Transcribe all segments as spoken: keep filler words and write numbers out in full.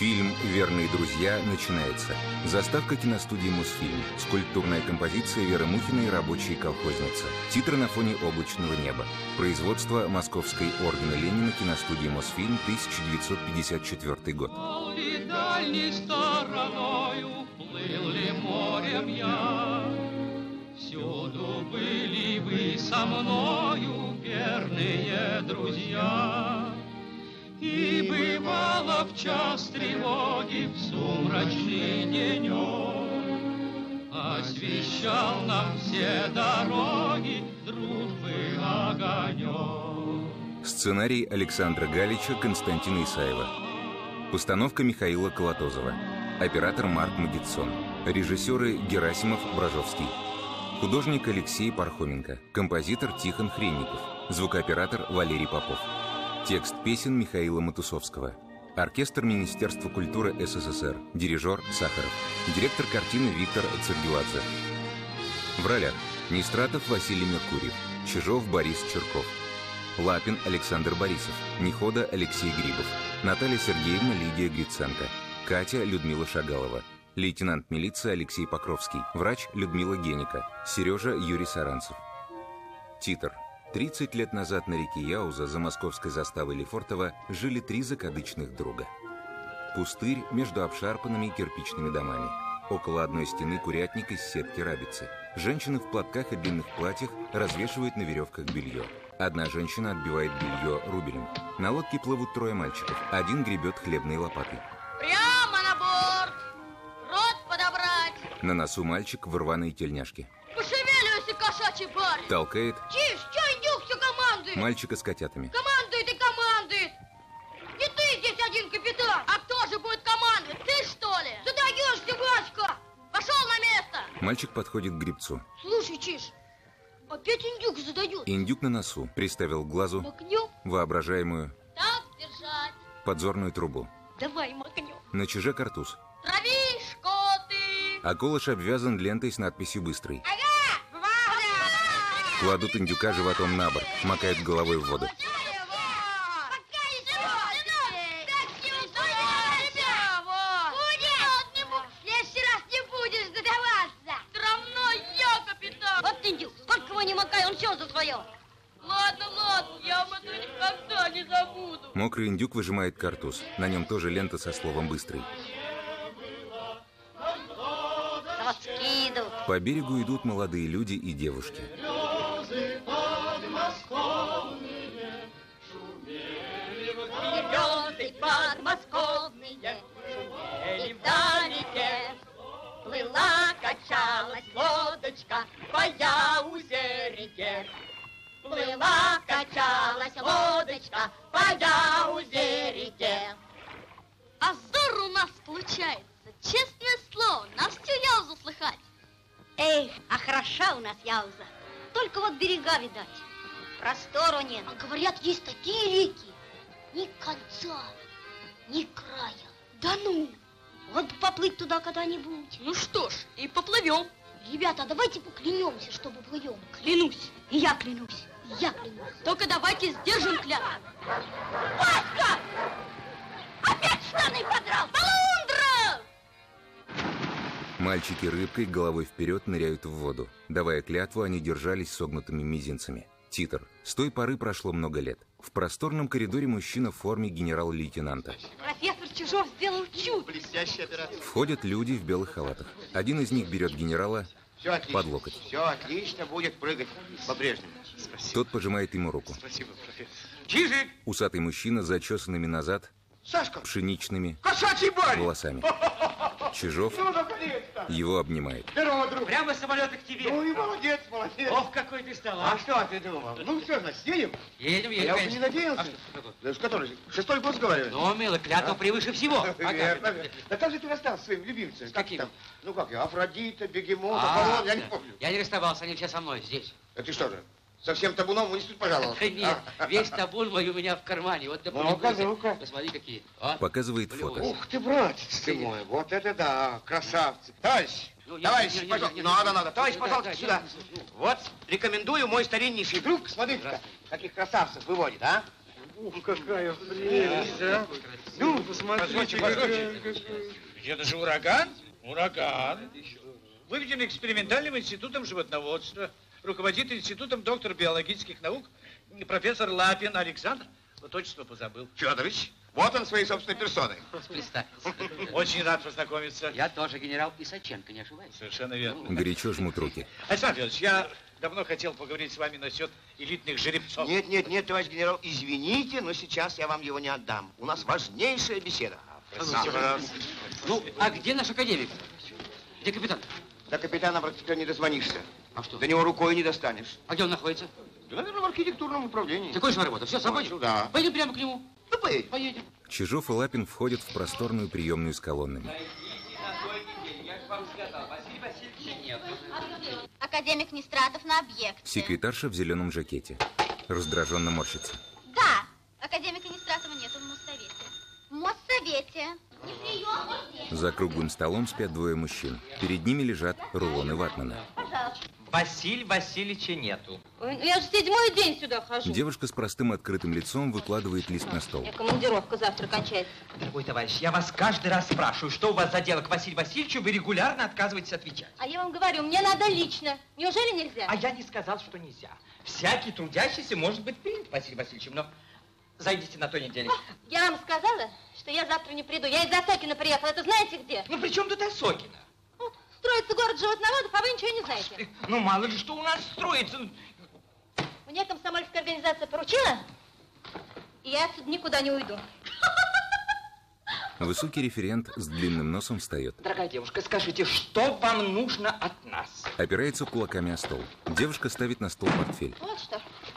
Фильм «Верные друзья» начинается. Заставка киностудии «Мосфильм». Скульптурная композиция Веры Мухиной «Рабочие колхозницы». Титры на фоне облачного неба. Производство Московской ордена Ленина киностудии «Мосфильм», тысяча девятьсот пятьдесят четвёртый год. Дальней стороною плыл ли морем я, всюду были вы со мною, верные друзья. И бывало в час тревоги, в сумрачный денек, освещал нам все дороги дружбы огонек. Сценарий Александра Галича, Константина Исаева. Постановка Михаила Колотозова. Оператор Марк Магитсон. Режиссеры Герасимов, Бражовский. Художник Алексей Пархоменко. Композитор Тихон Хренников. Звукооператор Валерий Попов. Текст песен Михаила Матусовского. Оркестр Министерства культуры СССР. Дирижер Сахаров. Директор картины Виктор Цергеладзе. В ролях: Нестратов Василий Меркурьев, Чижов Борис Черков, Лапин Александр Борисов, Нехода Алексей Грибов, Наталья Сергеевна Лидия Гриценко, Катя Людмила Шагалова, лейтенант милиции Алексей Покровский, врач Людмила Геника, Сережа Юрий Саранцев. Титр. тридцать лет назад на реке Яуза за московской заставой Лефортово жили три закадычных друга. Пустырь между обшарпанными кирпичными домами. Около одной стены курятник из сетки рабицы. Женщины в платках и длинных платьях развешивают на веревках белье. Одна женщина отбивает белье рубелем. На лодке плывут трое мальчиков. Один гребет хлебной лопатой. Прямо на борт! Рот подобрать! На носу мальчик в рваной тельняшке. Пошевеливайся, кошачий парень! Толкает. Тише, чё индюк все командует? Мальчика с котятами. Командует и командует! Не ты здесь один капитан! А кто же будет командовать? Ты, что ли? Задаешься, Васька! Пошел на место! Мальчик подходит к гребцу. Слушай, Чиж, опять индюк задает. Индюк на носу приставил к глазу Макнем? воображаемую Так держать. подзорную трубу. Давай макнем. На чуже картуз. Трави, шкоты! А колыш обвязан лентой с надписью «Быстрый». Ага! Варя! Кладут индюка животом на борт, макают головой в воду. Ладно, ладно, я вам это никогда не забуду. Мокрый индюк выжимает картуз. На нем тоже лента со словом «Быстрый». Раскидывают. По берегу идут молодые люди и девушки. Березы подмосковные шумели вдалеке. Плыла, качалась лодочка по Яузе-реке. Плыла, качалась лодочка по Яузе-реке. Азор у нас получается, честное слово, на всю Яузу слыхать. Эх, а хороша у нас Яуза. Только вот берега, видать, простору нет. А говорят, есть такие реки, ни конца, ни края. Да ну, вот бы поплыть туда когда-нибудь. Ну что ж, и поплывем. Ребята, давайте поклянемся, чтобы плывем. Клянусь. И я клянусь, и я клянусь. Только давайте сдержим клятву. Васька! Опять штаны подрал! Полундра! Мальчики рыбкой головой вперед ныряют в воду. Давая клятву, они держались согнутыми мизинцами. Титр. С той поры прошло много лет. В просторном коридоре мужчина в форме генерал-лейтенанта. Профессор Чижов сделал чудо. Блестящая операция. Входят люди в белых халатах. Один из них берет генерала Все отлично. под локоть. Все отлично, будет прыгать по-прежнему. Спасибо. Тот пожимает ему руку. Спасибо, профессор. Чижик! Усатый мужчина с зачесанными назад Сашка! пшеничными Кошачий барин! волосами. Чижов Ну, наконец-то! его обнимает. Здорово, друг! Прямо с самолета к тебе. Ну и молодец, молодец! Ох, какой ты стал, А а? что ты думал? Ну все, значит, едем? Едем, А едем, я уже конечно. не надеялся. А что такое? Да с который? Шестой год разговаривали? Ну, мило, клятва превыше всего. А как Верно. это? Да как же ты расстался с своим любимцем? Как каким? там? Ну как я, Афродита, Бегемот, А, Аполлон, я не да. помню. Я не расставался, они все со мной здесь. А ты что же, совсем табуном вниз тут пожаловался? Нет, А? весь табун мой у меня в кармане. Вот, Ну-ка, ну-ка. Посмотри, какие. А? Показывает Плевый. фото. Ух ты, братец ты мой, вот это да, красавцы. Товарищ, Ну, не, товарищ, не, не, пожалуйста, не, не, надо, не, надо, товарищ, да, пожалуйста, да, сюда. да. Вот, рекомендую мой стариннейший друг, смотрите-ка, каких красавцев выводит, а? Ух, какая прелесть, а! Ну, посмотрите, какая... Это же ураган? Ураган. Выведен экспериментальным институтом животноводства. Руководит институтом доктор биологических наук профессор Лапин Александр. Вот отчество позабыл. Федорович, вот он своей собственной персоной. Представился. Очень рад познакомиться. Я тоже генерал Исаченко, не ошибаюсь? Совершенно верно. Горячо жмут руки. Александр Федорович, я давно хотел поговорить с вами насчет элитных жеребцов. Нет, нет, нет, товарищ генерал, извините, но сейчас я вам его не отдам. У нас важнейшая беседа. А, ну, а где наш академик? Где капитан? До капитана практически не дозвонишься. А что? До него рукой не достанешь. А где он находится? Да, наверное, в архитектурном управлении. Ты кончила работу? Все, свободен? Сюда. Пойдем прямо к нему. Ну, поедем. Поедем. Чижов и Лапин входят в просторную приемную с колоннами. Академик Нестратов на объекте. Секретарша в зеленом жакете. Раздраженно морщится. Да, академика Нестратова нет, он в Моссовете. В Моссовете. Не прием, вот За круглым столом спят двое мужчин. Перед ними лежат рулоны ватмана. Пожалуйста. Василия Васильевича нету. Ой, я же седьмой день сюда хожу. Девушка с простым открытым лицом выкладывает лист на стол. У меня командировка завтра кончается. Дорогой товарищ, я вас каждый раз спрашиваю, что у вас за дело к Василию Васильевичу, вы регулярно отказываетесь отвечать. А я вам говорю, мне надо лично. Неужели нельзя? А я не сказал, что нельзя. Всякий трудящийся может быть принят Василием Васильевичем, но зайдите на той неделе. Я вам сказала, что я завтра не приду. Я из Осокина приехала. Это знаете где? Ну при чем тут Осокина? Вот, строится город животноводов, а вы ничего не знаете. Ну мало ли что у нас строится. Мне комсомольская организация поручила, и я отсюда никуда не уйду. Высокий референт с длинным носом встает. Дорогая девушка, скажите, что вам нужно от нас? Опирается кулаками о стол. Девушка ставит на стол портфель. Вот что.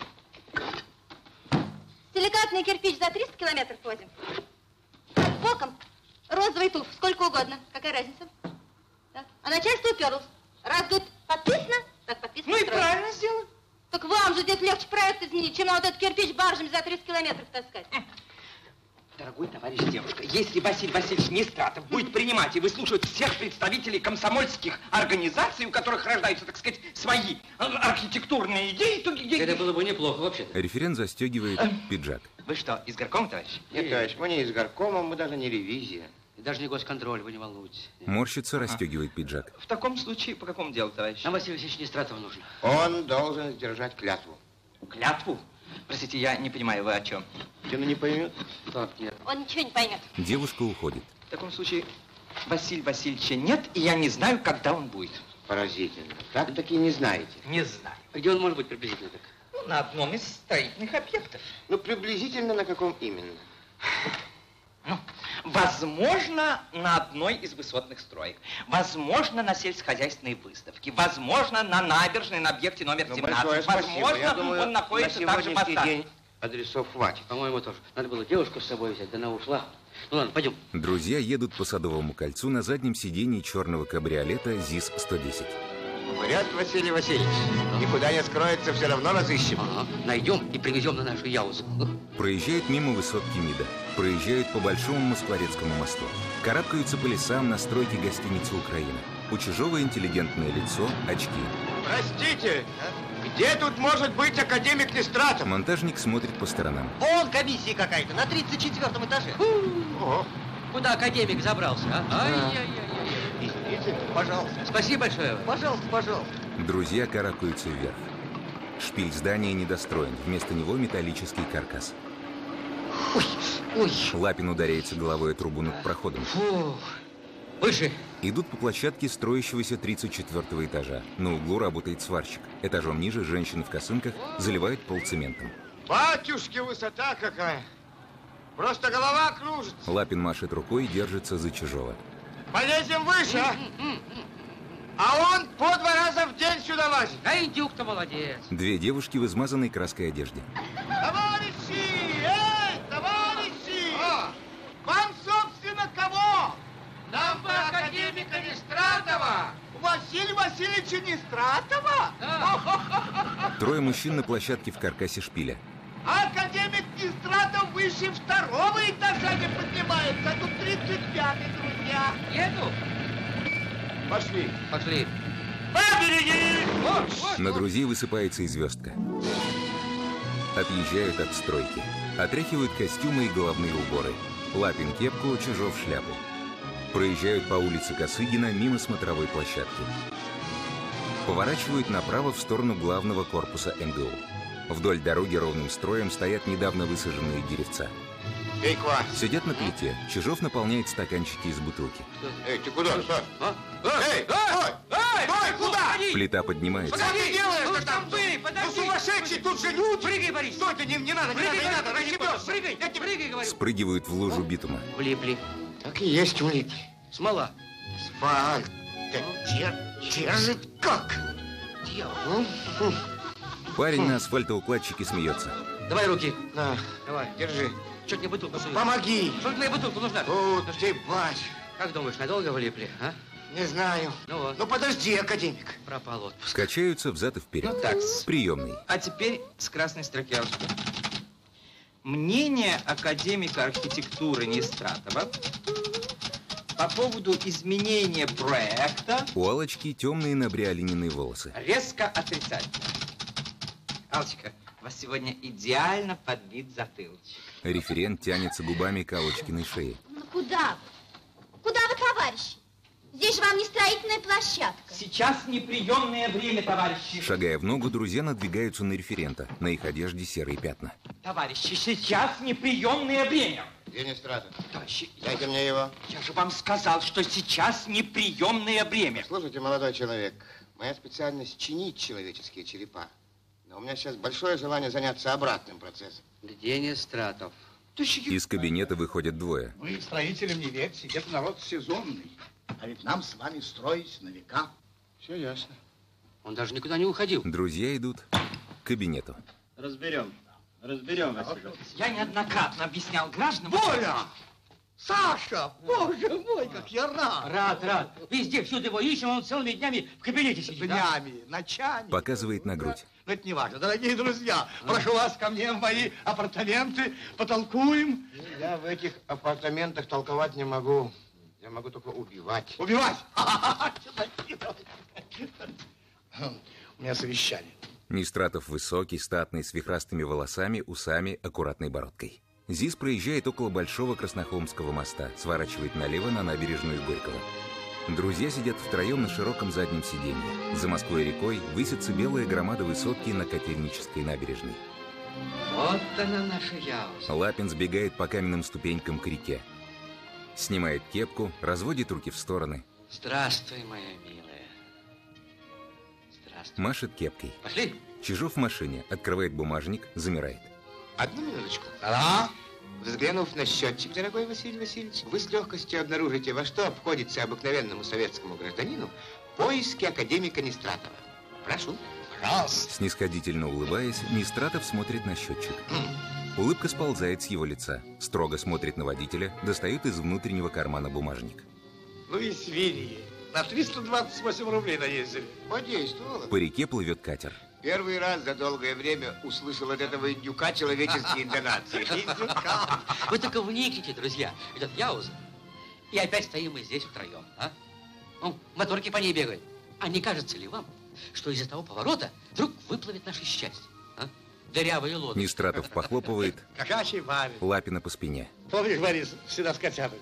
Силикатный кирпич за триста километров возим. Боком розовый туф, сколько угодно. Какая разница? Да. А начальство уперлось. Раз, говорит, подписано, так подписано. Ну и строим. правильно сделано. Так вам же здесь легче проект изменить, чем на вот этот кирпич баржами за триста километров таскать. Дорогой товарищ девушка, если Василий Васильевич Нестратов будет принимать и выслушивать всех представителей комсомольских организаций, у которых рождаются, так сказать, свои архитектурные идеи, то... Это было бы неплохо вообще-то. Референт застегивает пиджак. Вы что, из горкома, товарищ? Нет, товарищ, мы не из горкома, мы даже не ревизия. И даже не госконтроль, вы не волнуйтесь. Морщится, расстегивает пиджак. В таком случае, по какому делу, товарищ? Нам Василий Васильевич Нестратов нужен. Он должен сдержать клятву. Клятву? Простите, я не понимаю, вы о чем? Ты ну не поймет? Так, нет. Он ничего не поймет. Девушка уходит. В таком случае, Василия Васильевича нет, и я не знаю, когда он будет. Поразительно. Так-таки не знаете. Не знаю. Где он может быть приблизительно так? Ну, на одном из строительных объектов. Ну, приблизительно на каком именно? Ну, возможно, на одной из высотных строек. Возможно, на сельскохозяйственной выставке. Возможно, на набережной на объекте номер Ну, семнадцать. большое спасибо. Возможно, Я думаю, он находится на также сегодняшний под день адресов хватит. По-моему, тоже. Надо было девушку с собой взять, да она ушла. Ну ладно, пойдем. Друзья едут по Садовому кольцу на заднем сидении черного кабриолета ЗИС сто десять. Вряд, Василий Васильевич. Никуда не скроется, все равно разыщем. Ага, найдем и привезем на нашу Яузу. Проезжают мимо высотки МИДа. Проезжают по Большому Москворецкому мосту. Карабкаются по лесам на стройке гостиницы «Украина». У Чижова интеллигентное лицо, очки. Простите, где тут может быть академик Нестратов? Монтажник смотрит по сторонам. Вон комиссия какая-то, на тридцать четвёртом этаже. О, Куда академик забрался, а? Ай-яй-яй. извините. Пожалуйста, Спасибо большое. пожалуйста, пожалуйста. Друзья карабкаются вверх. Шпиль здания недостроен. Вместо него металлический каркас. Ой, ой. Лапин ударяется головой о трубу над проходом. Фух. Выше. Идут по площадке строящегося тридцать четвёртого этажа. На углу работает сварщик. Этажом ниже женщины в косынках заливают пол цементом. Батюшки, высота какая. Просто голова кружится. Лапин машет рукой и держится за Чижова. Полезем выше, а? А он по два раза в день сюда лазит. А индюк-то молодец. Две девушки в измазанной краской одежде. Товарищи! Эй, товарищи! А? Вам, собственно, кого? Нам бы академика Нестратова. Василия Васильевича Нестратова? Трое мужчин на площадке в каркасе шпиля. Академик Нестратов выше второго этажа не поднимается, а тут тридцать пятый, друзья. Еду. Пошли. Пошли. Побереги! На друзей высыпается и звездка. Отъезжают от стройки. Отряхивают костюмы и головные уборы. Лапин кепку, Чижов шляпу. Проезжают по улице Косыгина мимо смотровой площадки. Поворачивают направо в сторону главного корпуса эм гэ у. Вдоль дороги ровным строем стоят недавно высаженные деревца. Эй, квас! Сидят на плите. Чижов наполняет стаканчики из бутылки. Эй, ты куда, Саш? А? Эй, стой! Стой, куда? Плита поднимается. Что ты делаешь? Ну, там были, подожди! Ну, сумасшедший, тут же люди! Прыгай, Борис! Стой, ты, не, не надо, не Прыгай, надо, не надо, Борис, расшибешься! прыгай, я тебе прыгай, говорю! Спрыгивают в лужу битума. Влипли. Так и есть улики. Смола. Асфальт. Да дер, держит как? Дьявол. Парень на асфальтоукладчике смеется. Давай руки. На, Давай. держи. Что тебе бутылку суешь? Помоги. Что тебе бутылку нужна? Тут ты, бать. Как думаешь, надолго влипли, а? Не знаю. Ну вот. Ну подожди, академик. Пропал отпуск. Качаются взад и вперед. Ну так. Приемный. А теперь с красной строки. Мнение академика архитектуры Нестратова по поводу изменения проекта У Аллочки темные набриолиненные волосы. резко отрицательно. Алочка, у вас сегодня идеально подбит затылочек. Референт тянется губами к Аллочкиной шее. Ну куда вы? Куда вы, товарищи? Здесь же вам не строительная площадка. Сейчас неприемное время, товарищи. Шагая в ногу, друзья надвигаются на референта. На их одежде серые пятна. Товарищи, сейчас неприемное время. Где Нестратов? Товарищи, Дайте мне его. я же вам сказал, что сейчас неприемное время. Слушайте, молодой человек, моя специальность чинить человеческие черепа. Но у меня сейчас большое желание заняться обратным процессом. Где Нестратов? Из кабинета выходят двое. Вы строителям не верьте, это народ сезонный. А ведь нам с вами строить на века. Все ясно. Он даже никуда не уходил. Друзья идут к кабинету. Разберем. Разберем, Василий. Я неоднократно объяснял гражданам... Боля! Саша! Боже мой, как я рад! Рад, рад. Везде, всюду его ищем, он целыми днями в кабинете сидит. а? Днями, ночами. Показывает на грудь. Но это не важно. Дорогие друзья, прошу вас ко мне в мои апартаменты, потолкуем. Я в этих апартаментах толковать не могу. Я могу только убивать. Убивать? У меня совещание. Нестратов высокий, статный, с вихрастыми волосами, усами, аккуратной бородкой. ЗИС проезжает около Большого Краснохолмского моста, сворачивает налево на набережную Горького. Друзья сидят втроем на широком заднем сиденье. За Москвой-рекой высится белая громада высотки на Котельнической набережной. Вот она наша Яуза. Лапин сбегает по каменным ступенькам к реке. Снимает кепку, разводит руки в стороны. Здравствуй, моя милая. Здравствуй. Машет кепкой. Пошли. Чижов в машине, открывает бумажник, замирает. Одну минуточку. Да? Взглянув на счетчик, дорогой Василий Васильевич, вы с легкостью обнаружите, во что обходится обыкновенному советскому гражданину поиски академика Нестратова. Прошу. Раз. Снисходительно улыбаясь, Нестратов смотрит на счетчик. Улыбка сползает с его лица. Строго смотрит на водителя, достает из внутреннего кармана бумажник. Ну и свиньи. На триста двадцать восемь рублей наездили. Подействовало. По реке плывет катер. Первый раз за долгое время услышал от этого индюка человеческие интонации. Индюка. Вы только вникните, друзья. Этот Яуза. И опять стоим мы здесь втроем, а? Ну, моторки по ней бегают. А не кажется ли вам, что из-за того поворота вдруг выплывет наше счастье? А? Дырявые лодки. Нестратов похлопывает Какаший парень. Лапина по спине. Помнишь, Борис, всегда с котятами?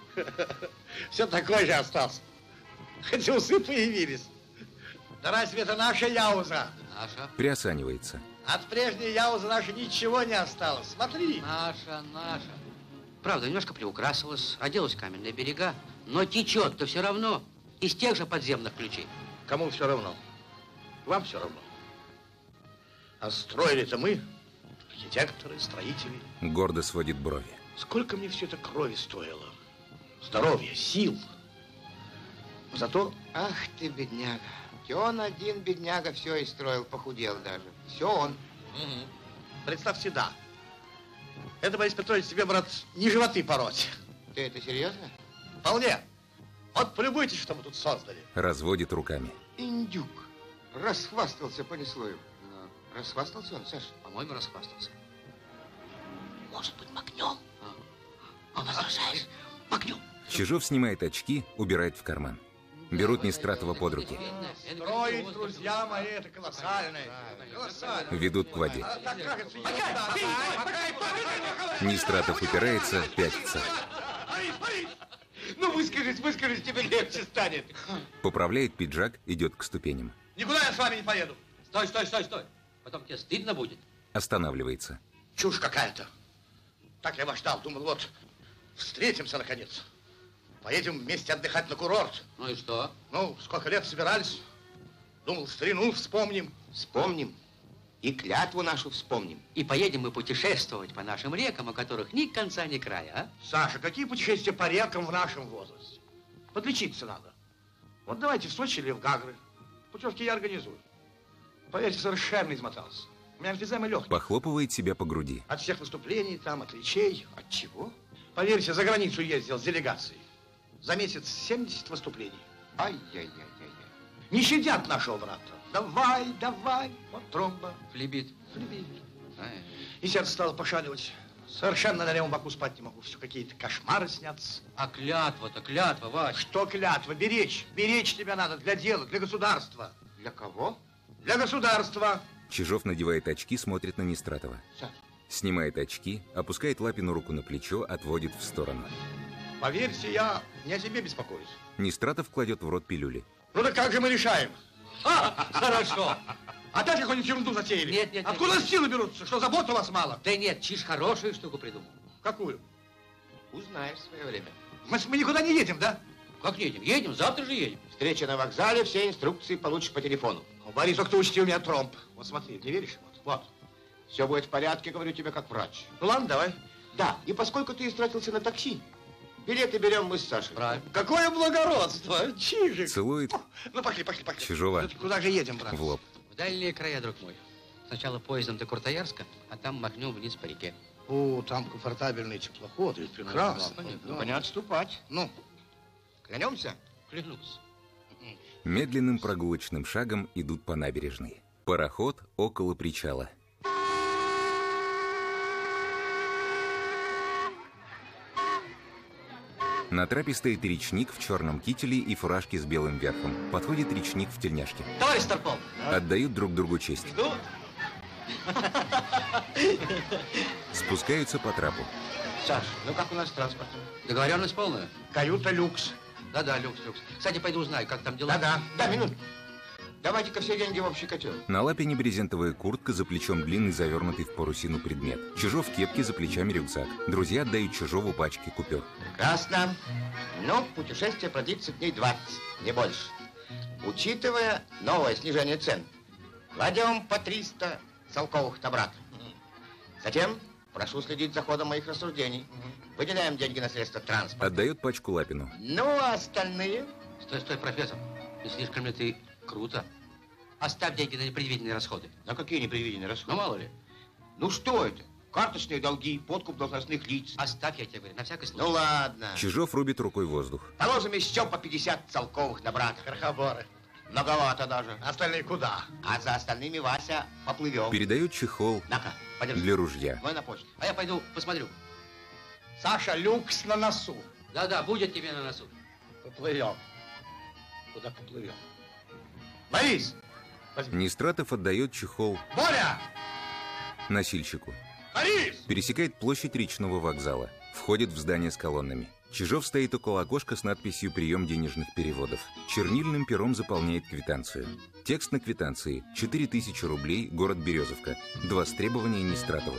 Все такой же остался. Хотя усы появились. Да разве это наша Яуза? Наша. Приосанивается. От прежней Яузы нашей ничего не осталось. Смотри. Наша, наша. Правда, немножко приукрасилась, оделась в каменные берега, но течет-то все равно из тех же подземных ключей. Кому все равно? Вам все равно. А строили-то мы, архитекторы, строители. Гордо сводит брови. Сколько мне все это крови стоило? Здоровья, сил. Зато... Ах ты, бедняга. И он один, бедняга, все и строил, похудел даже. Все он. Угу. Представь себе, да. Это, Борис Петрович, тебе, брат, не животы пороть. Ты это серьезно? Вполне. Вот полюбуйтесь, что мы тут создали. Разводит руками. Индюк. Расхвастался, понесло его. Но расхвастался он, Саша? По-моему, расхвастался. Может быть, макнем? А, возражаешь? Макнем. Чижов снимает очки, убирает в карман. Берут Нестратова под руки. Строить, друзья мои, это колоссально. Колоссально. Ведут к воде. Нестратов упирается, пятится. Ну, выскажись, выскажись, тебе легче станет. Поправляет пиджак, идет к ступеням. Никуда я с вами не поеду. Стой, стой, стой, стой. Потом тебе стыдно будет. Останавливается. Чушь какая-то. Так я вас ждал, думал, вот, встретимся наконец. Поедем вместе отдыхать на курорт. Ну и что? Ну, сколько лет собирались. Думал, старину вспомним. Вспомним. И клятву нашу вспомним. И поедем мы путешествовать по нашим рекам, у которых ни конца, ни края, а? Саша, какие путешествия по рекам в нашем возрасте? Подлечиться надо. Вот давайте в Сочи или в Гагры. Путевки я организую. Поверьте, совершенно измотался. У меня эмфизема легких. Похлопывает себя по груди. От всех выступлений, там, от речей. От чего? Поверьте, за границу ездил с делегацией. За месяц семьдесят выступлений. Ай-яй-яй-яй-яй. Не щадят нашего брата. Давай, давай. Вот тромба. Флебит. Флебит. А, И сердце стало пошаливать. Совершенно на левом боку спать не могу. Все какие-то кошмары снятся. а клятва-то, клятва, Вась. Что клятва? Беречь. Беречь тебя надо для дела, для государства. Для кого? Для государства. Чижов надевает очки, смотрит на Нестратова. Саша. Снимает очки, опускает Лапину руку на плечо, отводит в сторону. Поверьте, я не о себе беспокоюсь. Нестратов кладет в рот пилюли. Ну так как же мы решаем? А, хорошо. Опять какую-нибудь ерунду затеяли? Нет, нет, нет. Откуда силы берутся? Что, забот у вас мало? Да нет, Чиж хорошую штуку придумал. Какую? Узнаешь в свое время. Мы, мы никуда не едем, да? Как едем? Едем, завтра же едем. Встреча на вокзале, все инструкции получишь по телефону. Ну, Борис, только ты учти, у меня тромб. Вот смотри, не веришь? Вот, вот. Все будет в порядке, говорю тебе, как врач. Ну ладно, давай. Да, и поскольку ты истратился на такси, билеты берем мы с Сашей. Правильно. Какое благородство, Чижик. Целует Ну, пошли, пошли, пошли. Чижова Ну, куда же едем, брат? в лоб. В дальние края, друг мой. Сначала поездом до Куртаярска, а там махнем вниз по реке. О, там комфортабельный теплоход, ведь прекрасно. Понятно. Ну, не отступать. Ну, Клянемся? Клянусь. Медленным прогулочным шагом идут по набережной. Пароход около причала. На трапе стоит речник в черном кителе и фуражке с белым верхом. Подходит речник в тельняшке. Товарищ Старпом! Отдают друг другу честь. Ждут. Спускаются по трапу. Саш, ну как у нас с транспортом? Договоренность полная? каюта люкс. Да-да, люкс, люкс. Кстати, пойду узнаю, как там дела. Да-да, да, минут. Давайте-ка все деньги в общий котел. На Лапине брезентовая куртка, за плечом длинный, завернутый в парусину предмет. Чижов в кепке, за плечами рюкзак. Друзья отдают Чижову пачки купюр. Прекрасно. Но путешествие продлится дней двадцать, не больше. Учитывая новое снижение цен, кладем по триста целковых на брата. Затем прошу следить за ходом моих рассуждений. Выделяем деньги на средства транспорта. Отдает пачку Лапину. Ну, а остальные? Стой, стой, профессор. Не слишком ли ты круто? Оставь деньги на непредвиденные расходы. На какие непредвиденные расходы? Ну, мало ли. Ну, что это? Карточные долги, подкуп должностных лиц. Оставь, я тебе говорю, на всякий случай. Ну, ладно. Чижов рубит рукой воздух. Положим еще по пятьдесят целковых на брата. Крохоборы. Многовато даже. Остальные куда? А за остальными, Вася, поплывем. Передает чехол На-ка, подержи. для ружья. Мой на почту. А я пойду посмотрю. Саша, люкс на носу. Да-да, будет тебе на носу. Поплывем. Куда поплывем? Борис! Возьми. Нестратов отдает чехол Боря! носильщику. Борис! Пересекает площадь речного вокзала. Входит в здание с колоннами. Чижов стоит около окошка с надписью «Прием денежных переводов». Чернильным пером заполняет квитанцию. Текст на квитанции. четыре тысячи рублей, город Березовка. Два с требования Нестратова.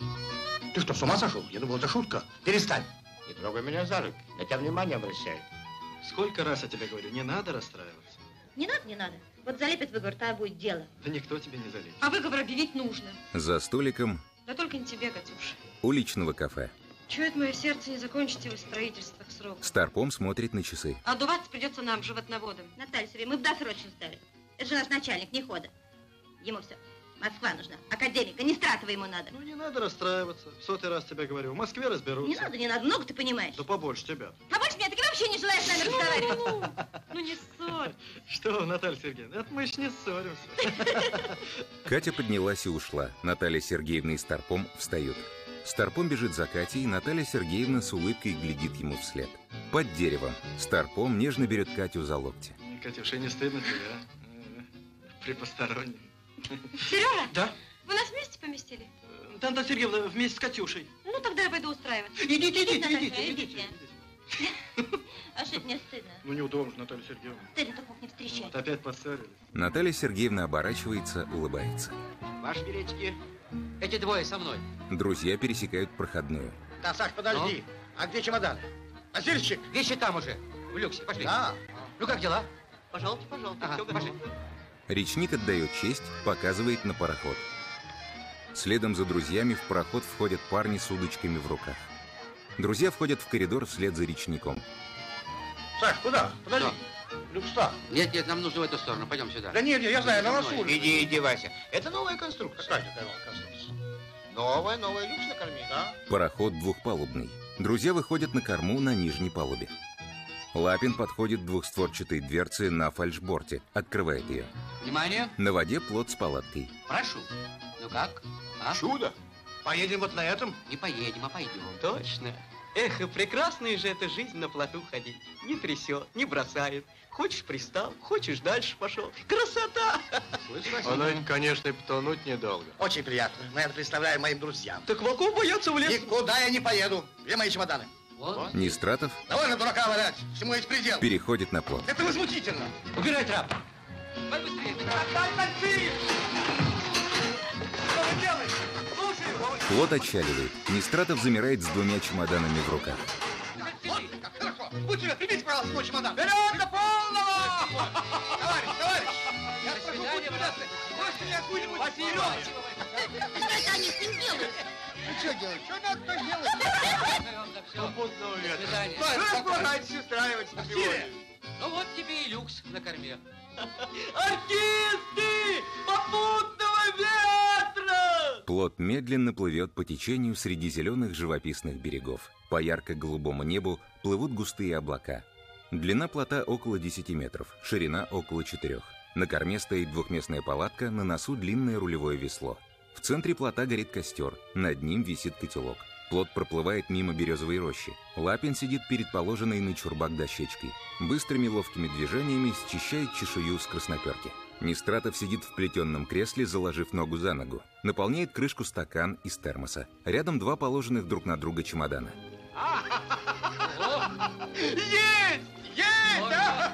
Ты что, с ума сошел? Я думал, это шутка. Перестань. Не трогай меня за руки. Я тебя внимание обращаю. Сколько раз я тебе говорю, не надо расстраиваться. Не надо, не надо. Вот залепит выговор, тогда будет дело. Да никто тебе не залезет. А выговор объявить нужно. За столиком Да только не тебе, Катюша. уличного кафе. Чует мое сердце, не закончите вы строительство к сроку. Старпом смотрит на часы. А отдуваться придется нам, животноводам. Наталья Сергеевна, мы в досрочно стали. Это же наш начальник, не хода. Ему все. Москва нужна. Академика, Нестратова ему надо. Ну не надо расстраиваться. В сотый раз тебе говорю, в Москве разберутся. Не надо, не надо, много ты понимаешь. Да побольше тебя. А больше меня, так и вообще не желаешь с нами разговаривать. Ну не ссорь. Что, Наталья Сергеевна, это мы ж не ссоримся. Катя поднялась и ушла. Наталья Сергеевна и Старпом встают. Старпом бежит за Катей, и Наталья Сергеевна с улыбкой глядит ему вслед. Под деревом Старпом нежно берет Катю за локти. Катюша, не стыдно тебе, а? При постороннем. Сережа? Да? Вы нас вместе поместили? Да, да, Сергеевна, вместе с Катюшей. Ну, тогда я пойду устраивать. Идите, идите, Наташа, идите, идите. А что, мне стыдно? Ну, неудобно, Наталья Сергеевна. Стыдно, только мог не встречать. Вот опять поссорились. Наталья Сергеевна оборачивается, улыбается. Ваши билетики. Эти двое со мной. Друзья пересекают проходную. Да, Саш, подожди. Ну? А где чемоданы? Васильчик! Вещи там уже, в люксе. Пошли. Да. Ну, как дела? Пожалуйте, пожалуйте. Ага, пошли. Речник отдает честь, показывает на пароход. Следом за друзьями в пароход входят парни с удочками в руках. Друзья входят в коридор вслед за речником. Саш, куда? Подожди. Люкста. Нет, нет, нам нужно в эту сторону. Пойдем сюда. Да нет, нет, я знаю, на носу. Иди, иди, Вася. Это новая конструкция. Какая такая новая конструкция? Новая, новая люкс на корме, да? Пароход двухпалубный. Друзья выходят на корму на нижней палубе. Лапин подходит к двухстворчатой дверце на фальшборте, открывает ее. Внимание. На воде плот с палаткой. Прошу. Ну как? А? Чудо. Поедем вот на этом? Не поедем, а пойдем. Точно. Эх, и прекрасная же эта жизнь на плоту ходить. Не трясет, не бросает. Хочешь пристал, хочешь дальше пошел. Красота! Оно, конечно, и потонуть недолго. Очень приятно. Мы это представляем моим друзьям. Так волков боятся в лес. Никуда я не поеду. Где мои чемоданы? Вот. Нестратов Довольно дурака валять. Всему есть предел. переходит на плот. Это возмутительно. Убирай трап. Давай быстрее. Отдай такси! Что вы делаете? Слушай, Плот отчаливает. Нестратов замирает с двумя чемоданами в руках. вот как хорошо. Будьте любезны, примите, пожалуйста, мой чемодан. Вперед до полного! Товарищ, товарищ! Я прошу, будьте любезны, бросьте меня откуда-нибудь вперед! Что они с ним делают? Ну что делать? Что надо-то делать? Попутного ветра. До свидания. Вы располагаетесь устраивать на сегодня. Ну вот тебе и люкс на корме. Артисты! Попутного ветра! Плот медленно плывет по течению среди зеленых живописных берегов. По ярко-голубому небу плывут густые облака. Длина плота около десяти метров, ширина около четырех. На корме стоит двухместная палатка, на носу длинное рулевое весло. В центре плота горит костер, над ним висит котелок. Плот проплывает мимо березовой рощи. Лапин сидит перед положенной на чурбак дощечкой. Быстрыми ловкими движениями счищает чешую с красноперки. Нестратов сидит в плетенном кресле, заложив ногу за ногу. Наполняет крышку стакан из термоса. Рядом два положенных друг на друга чемодана. Есть! Есть!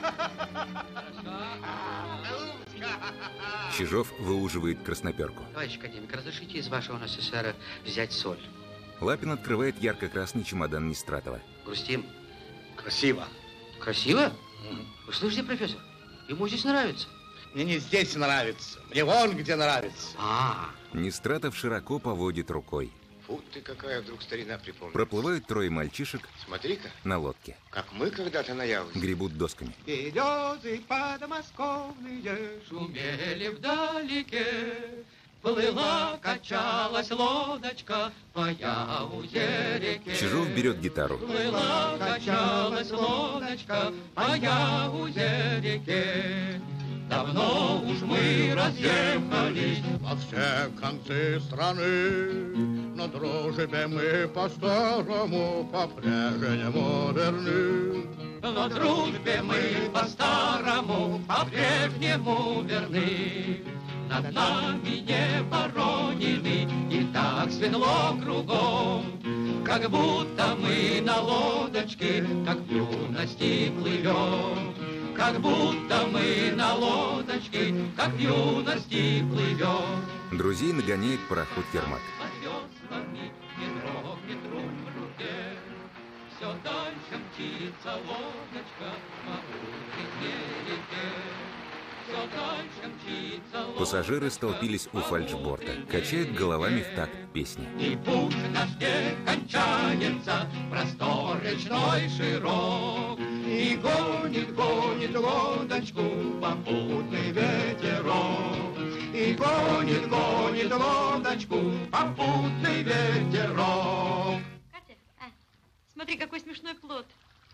Чижов выуживает красноперку. Товарищ академик, разрешите из вашего НССР взять соль? Лапин открывает ярко-красный чемодан Нестратова. Грустим. Красиво. Красиво? Вы слышите, профессор? Ему здесь нравится. Мне не здесь нравится. Мне вон где нравится. А, Нестратов широко поводит рукой. Фу ты, какая вдруг старина припомнилась. Проплывают трое мальчишек Смотри-ка, на лодке. как мы когда-то на Яузе. Гребут досками. Березы подмосковные шумели вдалеке, плыла, качалась лодочка по Яузе реке. Чижов берет гитару. Плыла, качалась лодочка по Яузе реке. Давно уж мы разъехались во все концы страны, но дружбе мы по-старому по-прежнему верны. Но дружбе мы по-старому по-прежнему верны. Над нами не воронины, и так светло кругом, как будто мы на лодочке, как в юности плывем. Как будто мы на лодочке, как в юности плывем. Друзей нагоняет пароход Ермак. Под веслами не дрогнет труп в руке. Все дальше мчится лодочка по утренней реке. Все дальше мчится лодочка. Пассажиры столпились у фальшборта, качают головами в такт песни. И путь наш не кончается, простор речной широк. И гонит, гонит лодочку попутный ветерок. И гонит, гонит лодочку попутный ветерок. Катя, а, смотри, какой смешной плод.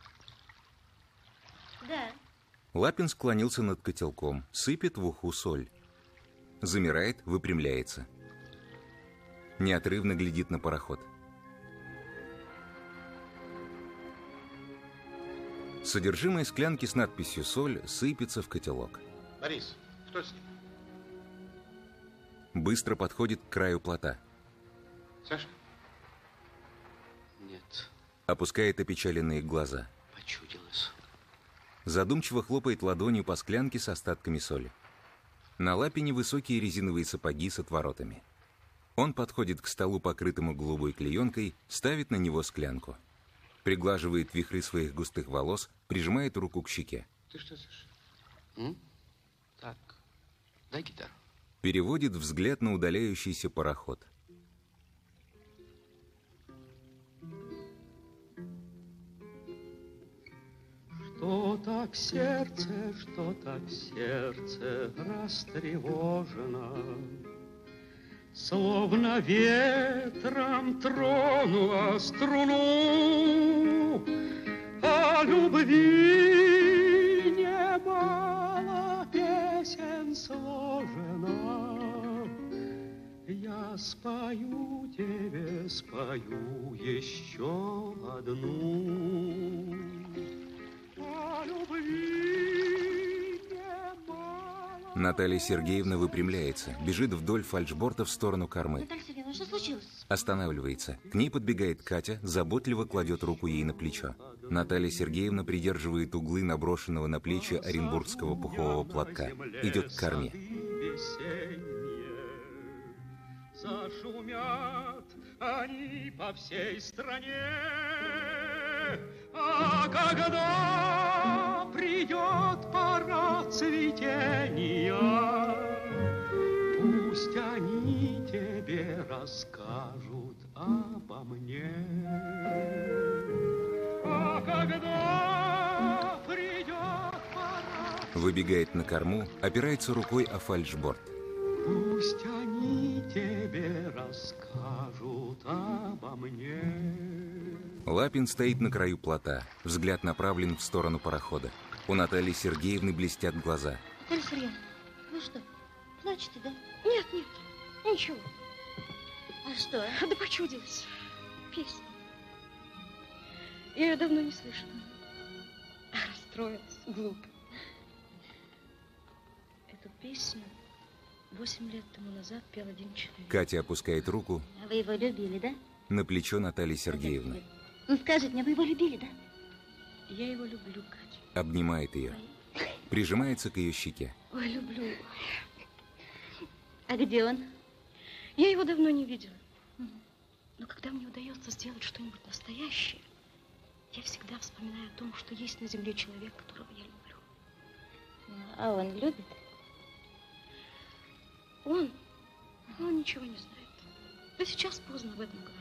Да. Лапин склонился над котелком, сыпет в уху соль. Замирает, выпрямляется. Неотрывно глядит на пароход. Содержимое склянки с надписью «Соль» сыпется в котелок. Борис, что с ним? Быстро подходит к краю плота. Саша? Нет. Опускает опечаленные глаза. Почудилось. Задумчиво хлопает ладонью по склянке с остатками соли. На Лапине высокие резиновые сапоги с отворотами. Он подходит к столу, покрытому голубой клеенкой, ставит на него склянку. Приглаживает вихры своих густых волос, прижимает руку к щеке. Ты что, Саша? М? Так, дай гитару. Переводит взгляд на удаляющийся пароход. Что так сердце, что так сердце растревожено, словно ветром тронула струну, о любви немало песен сложено. Я спою тебе, спою еще одну. Наталья Сергеевна выпрямляется, бежит вдоль фальшборта в сторону кормы. Наталья Сергеевна, что случилось? Останавливается. К ней подбегает Катя, заботливо кладет руку ей на плечо. Наталья Сергеевна придерживает углы наброшенного на плечи оренбургского пухового платка. Идет к корме. Зашумят они по всей стране, а когда придет пора цветения, пусть они тебе расскажут обо мне. А когда придет пора... Выбегает на корму, опирается рукой о фальшборд. Пусть они тебе расскажут обо мне. Лапин стоит на краю плота. Взгляд направлен в сторону парохода. У Натальи Сергеевны блестят глаза. Наталья Сергеевна, вы что, плачете, да? Нет, нет, ничего. А что? Да почудилась. Песня. Я ее давно не слышала. Расстроилась, глупо. Эту песню восемь лет тому назад пел один человек. Катя опускает руку. А вы его любили, да? На плечо Натальи Сергеевны. Ну скажите мне, вы его любили, да? Я его люблю, Катя. Обнимает ее. Прижимается к ее щеке. Ой, люблю. А где он? Я его давно не видела. Но когда мне удается сделать что-нибудь настоящее, я всегда вспоминаю о том, что есть на земле человек, которого я люблю. А он любит? Он? Он ничего не знает. Да сейчас поздно об этом говорить.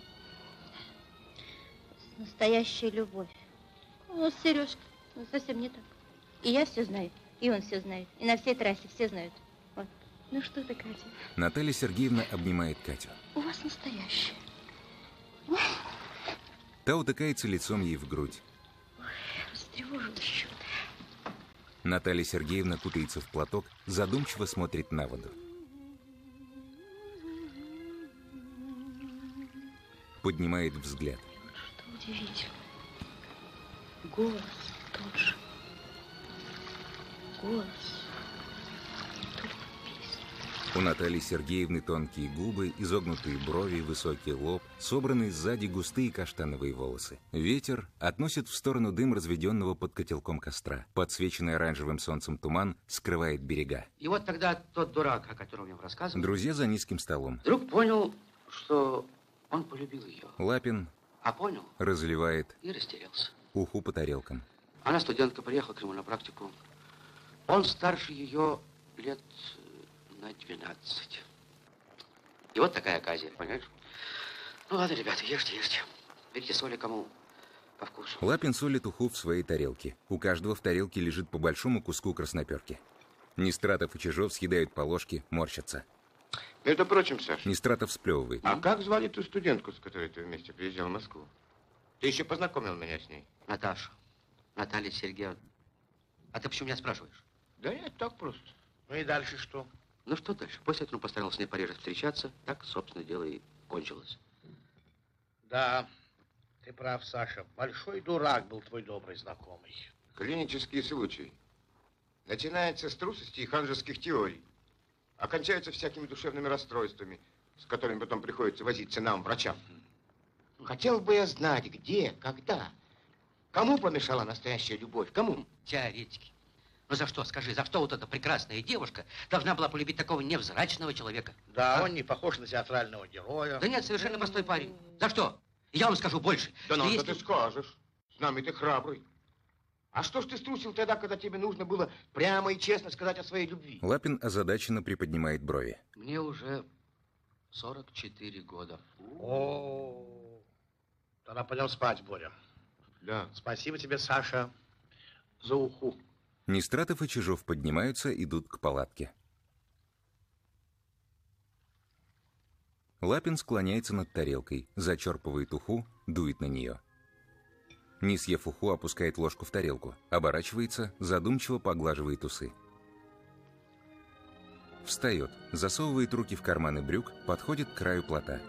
Настоящая любовь. Вот Сережка, ну, совсем не так. И я все знаю, и он все знает. И на всей трассе все знают. Вот. Ну что ты, Катя? Наталья Сергеевна обнимает Катю. У вас настоящее. Та утыкается лицом ей в грудь. Ой, растревожилась что-то. Наталья Сергеевна кутается в платок, задумчиво смотрит на воду. Поднимает взгляд. Вот что удивительно. Голос тот же. Голос. Только песня. У Натальи Сергеевны тонкие губы, изогнутые брови, высокий лоб, собранные сзади густые каштановые волосы. Ветер относит в сторону дым разведенного под котелком костра. Подсвеченный оранжевым солнцем туман скрывает берега. И вот тогда тот дурак, о котором я вам рассказывал, Друзья за низким столом. вдруг понял, что он полюбил ее. Лапин А понял разливает и растерялся. уху по тарелкам. Она студентка, приехала к нему на практику. Он старше ее лет на двенадцать. И вот такая оказия, понимаешь? Ну ладно, ребята, ешьте, ешьте. Видите, соли кому по вкусу. Лапин солит уху в своей тарелке. У каждого в тарелке лежит по большому куску красноперки. Нестратов и Чижов съедают по ложке, морщатся. Между прочим, Саша. Нестратов сплевывает. А как звали ту студентку, с которой ты вместе приезжал в Москву? Ты еще познакомил меня с ней. Наташа. Наталья Сергеевна. А ты почему меня спрашиваешь? Да нет, так просто. Ну и дальше что? Ну что дальше? После этого он постарался с ней пореже встречаться. Так, собственно, дело и кончилось. Да, Ты прав, Саша. Большой дурак был твой добрый знакомый. Клинический случай. Начинается с трусости и ханжеских теорий. Окончается всякими душевными расстройствами, с которыми потом приходится возиться нам, врачам. Хотел бы я знать, где, когда. Кому помешала настоящая любовь? Кому? Теоретики. Ну за что, скажи, за что вот эта прекрасная девушка должна была полюбить такого невзрачного человека? Да, а? Он не похож на театрального героя. Да нет, совершенно простой парень. За что? Я вам скажу больше. Да нам если... ты скажешь. С нами ты храбрый. А что ж ты струсил тогда, когда тебе нужно было прямо и честно сказать о своей любви? Лапин озадаченно приподнимает брови. Мне уже сорок четыре года. О, тогда пойдем спать, Боря. Да. Спасибо тебе, Саша, за уху. Нестратов и Чижов поднимаются, идут к палатке. Лапин склоняется над тарелкой, зачерпывает уху, дует на нее. Не съев уху, опускает ложку в тарелку, оборачивается, задумчиво поглаживает усы. Встает, засовывает руки в карманы брюк, подходит к краю плота.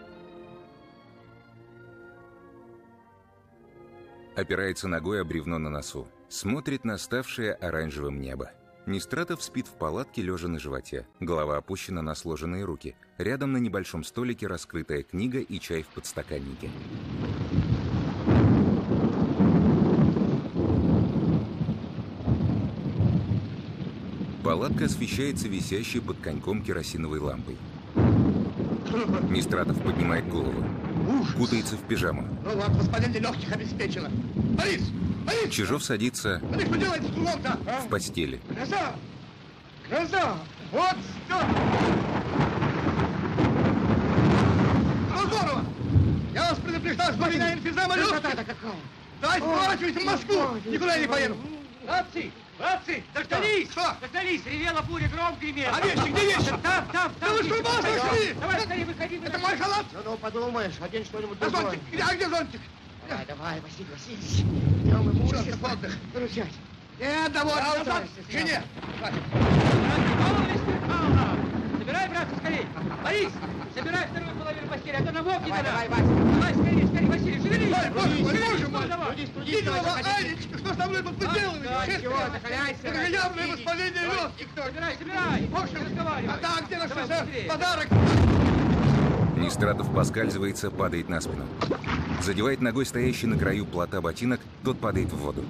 Опирается ногой о бревно на носу, смотрит на ставшее оранжевым небо. Нестратов спит в палатке, лежа на животе. Голова опущена на сложенные руки. Рядом на небольшом столике раскрытая книга и чай в подстаканнике. Палатка освещается висящей под коньком керосиновой лампой. Нестратов поднимает голову. Ужас. Кутается в пижаму. Ну вот, воспаление легких обеспечено. Борис! Борис! Чижов садится Борис, что делаете с кругом-то? в постели. Гроза! Гроза! Вот что! Ну здорово! Я вас предупреждал, что меня инфизема легких! Давайте поворачивайте в Москву! Никуда я не поеду! Братцы! Братцы! Дождались! Что? Дождались! Ревела буря, гром гремел! А вещи, где вещи? Там, там, там! Да вы с ума сошли! Давай, скорее, выходи! Это мой халат! Ну, ну, подумаешь, одень что-нибудь А другое. зонтик? Где, а где зонтик? Давай, давай, Василий Васильевич. Идем ему Чертов отдых! выручать. Нет, довольно, назад! К жене! Собирай, братцы, скорее! Борис, собирай вторую половину постели, а то намокнет она! Давай, Вася! Давай, скорее, скорее, Василий, шевелись! Ой, боже мой, боже мой! Трудись, трудись, Видела давай, вас, заходи. Анечка, что со мной подделываете? Да, Честно чего, говоря, нахаляйся, это ради явное Бога. воспаление Давай. легких. Собирай, собирай! Боже Не мой, разговаривай! а так, где наш Давай, э, быстрее. подарок? Нестратов поскальзывается, падает на спину. Задевает ногой стоящий на краю плота ботинок, тот падает в воду.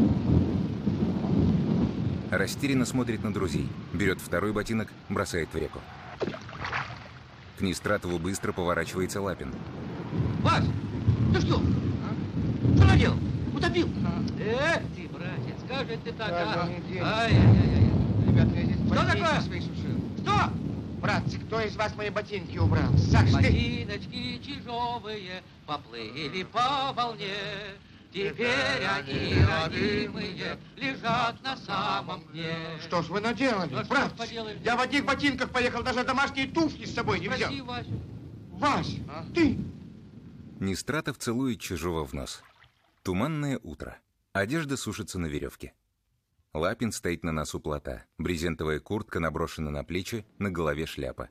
Растерянно смотрит на друзей. Берет второй ботинок, бросает в реку. К Нестратову быстро поворачивается Лапин. Вась, ты что? А? Что наделал? Утопил? А. Эх ты, братец, как же ты так, а? Ай-яй-яй-яй. Ребята, я здесь Что ботинки такое? свои сушил. Что? Братцы, кто из вас мои ботинки убрал? Саш, ты... Ботиночки чижовые поплыли по волне. Теперь они, родимые, лежат на самом дне. Что ж вы наделали, Ну, что братцы? ж поделаем? Я в одних ботинках поехал, даже домашние туфли с собой не взял. Спроси Васю. Вась, ты... Нестратов целует Чижова в нос. Туманное утро. Одежда сушится на веревке. Лапин стоит на носу плота. Брезентовая куртка наброшена на плечи, на голове шляпа.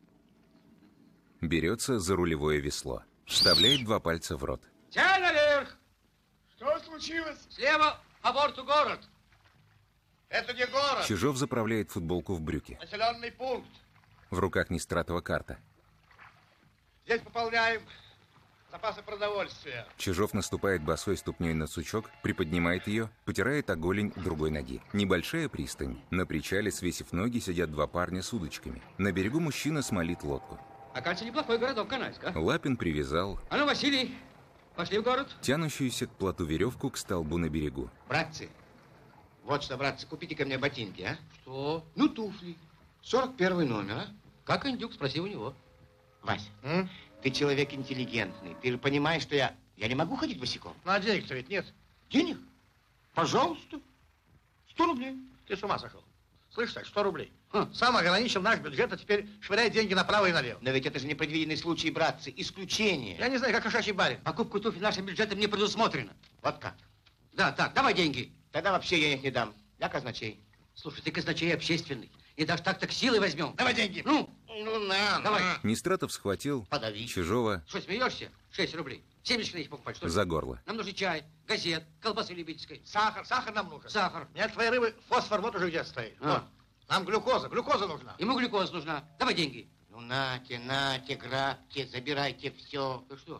Берется за рулевое весло. Вставляет два пальца в рот. Тянь наверх! Что случилось? Слева по борту город. Это не город. Чижов заправляет футболку в брюки. Населенный пункт. В руках Нестратова карта. Здесь пополняем запасы продовольствия. Чижов наступает босой ступней на сучок, приподнимает ее, потирает о голень другой ноги. Небольшая пристань. На причале, свесив ноги, сидят два парня с удочками. На берегу мужчина смолит лодку. Окажется, неплохой городок Канайск, а? Лапин привязал А ну, Василий, пошли в город. тянущуюся к плоту веревку к столбу на берегу. Братцы, вот что, братцы, купите ко мне ботинки, а? Что? Ну, туфли. сорок первый номер, а? Как индюк, спроси у него. Вась, М? ты человек интеллигентный. Ты же понимаешь, что я... Я не могу ходить босиком. Ну, а денег-то ведь нет. Денег? Пожалуйста. Сто рублей. Ты с ума сошел. Слышь, так, сто рублей. Хм. Сам ограничил наш бюджет, а теперь швыряй деньги направо и налево. Но ведь это же непредвиденный случай, братцы. Исключение. Я не знаю, как кошачий барин. Покупку туфель нашим бюджетом не предусмотрено. Вот как? Да, так, давай деньги. Тогда вообще я их не дам. Я казначей. Слушай, ты казначей общественный. И даже так-так силой возьмем. Давай деньги. Ну? Ну, на, Давай. на. Нестратов схватил Подави. Чужого Что, смеешься? шесть рублей. семечки на них покупать, что ли? за горло. Нам нужен чай, газет, колбасы любительской. Сахар, сахар нам нужен. Сахар. Нет твоей рыбы, фосфор вот уже где стоит. А. Вот. Нам глюкоза, глюкоза нужна. Ему глюкоза нужна. Давай деньги. Ну, нате, нате, грабьте, забирайте все. Ты что?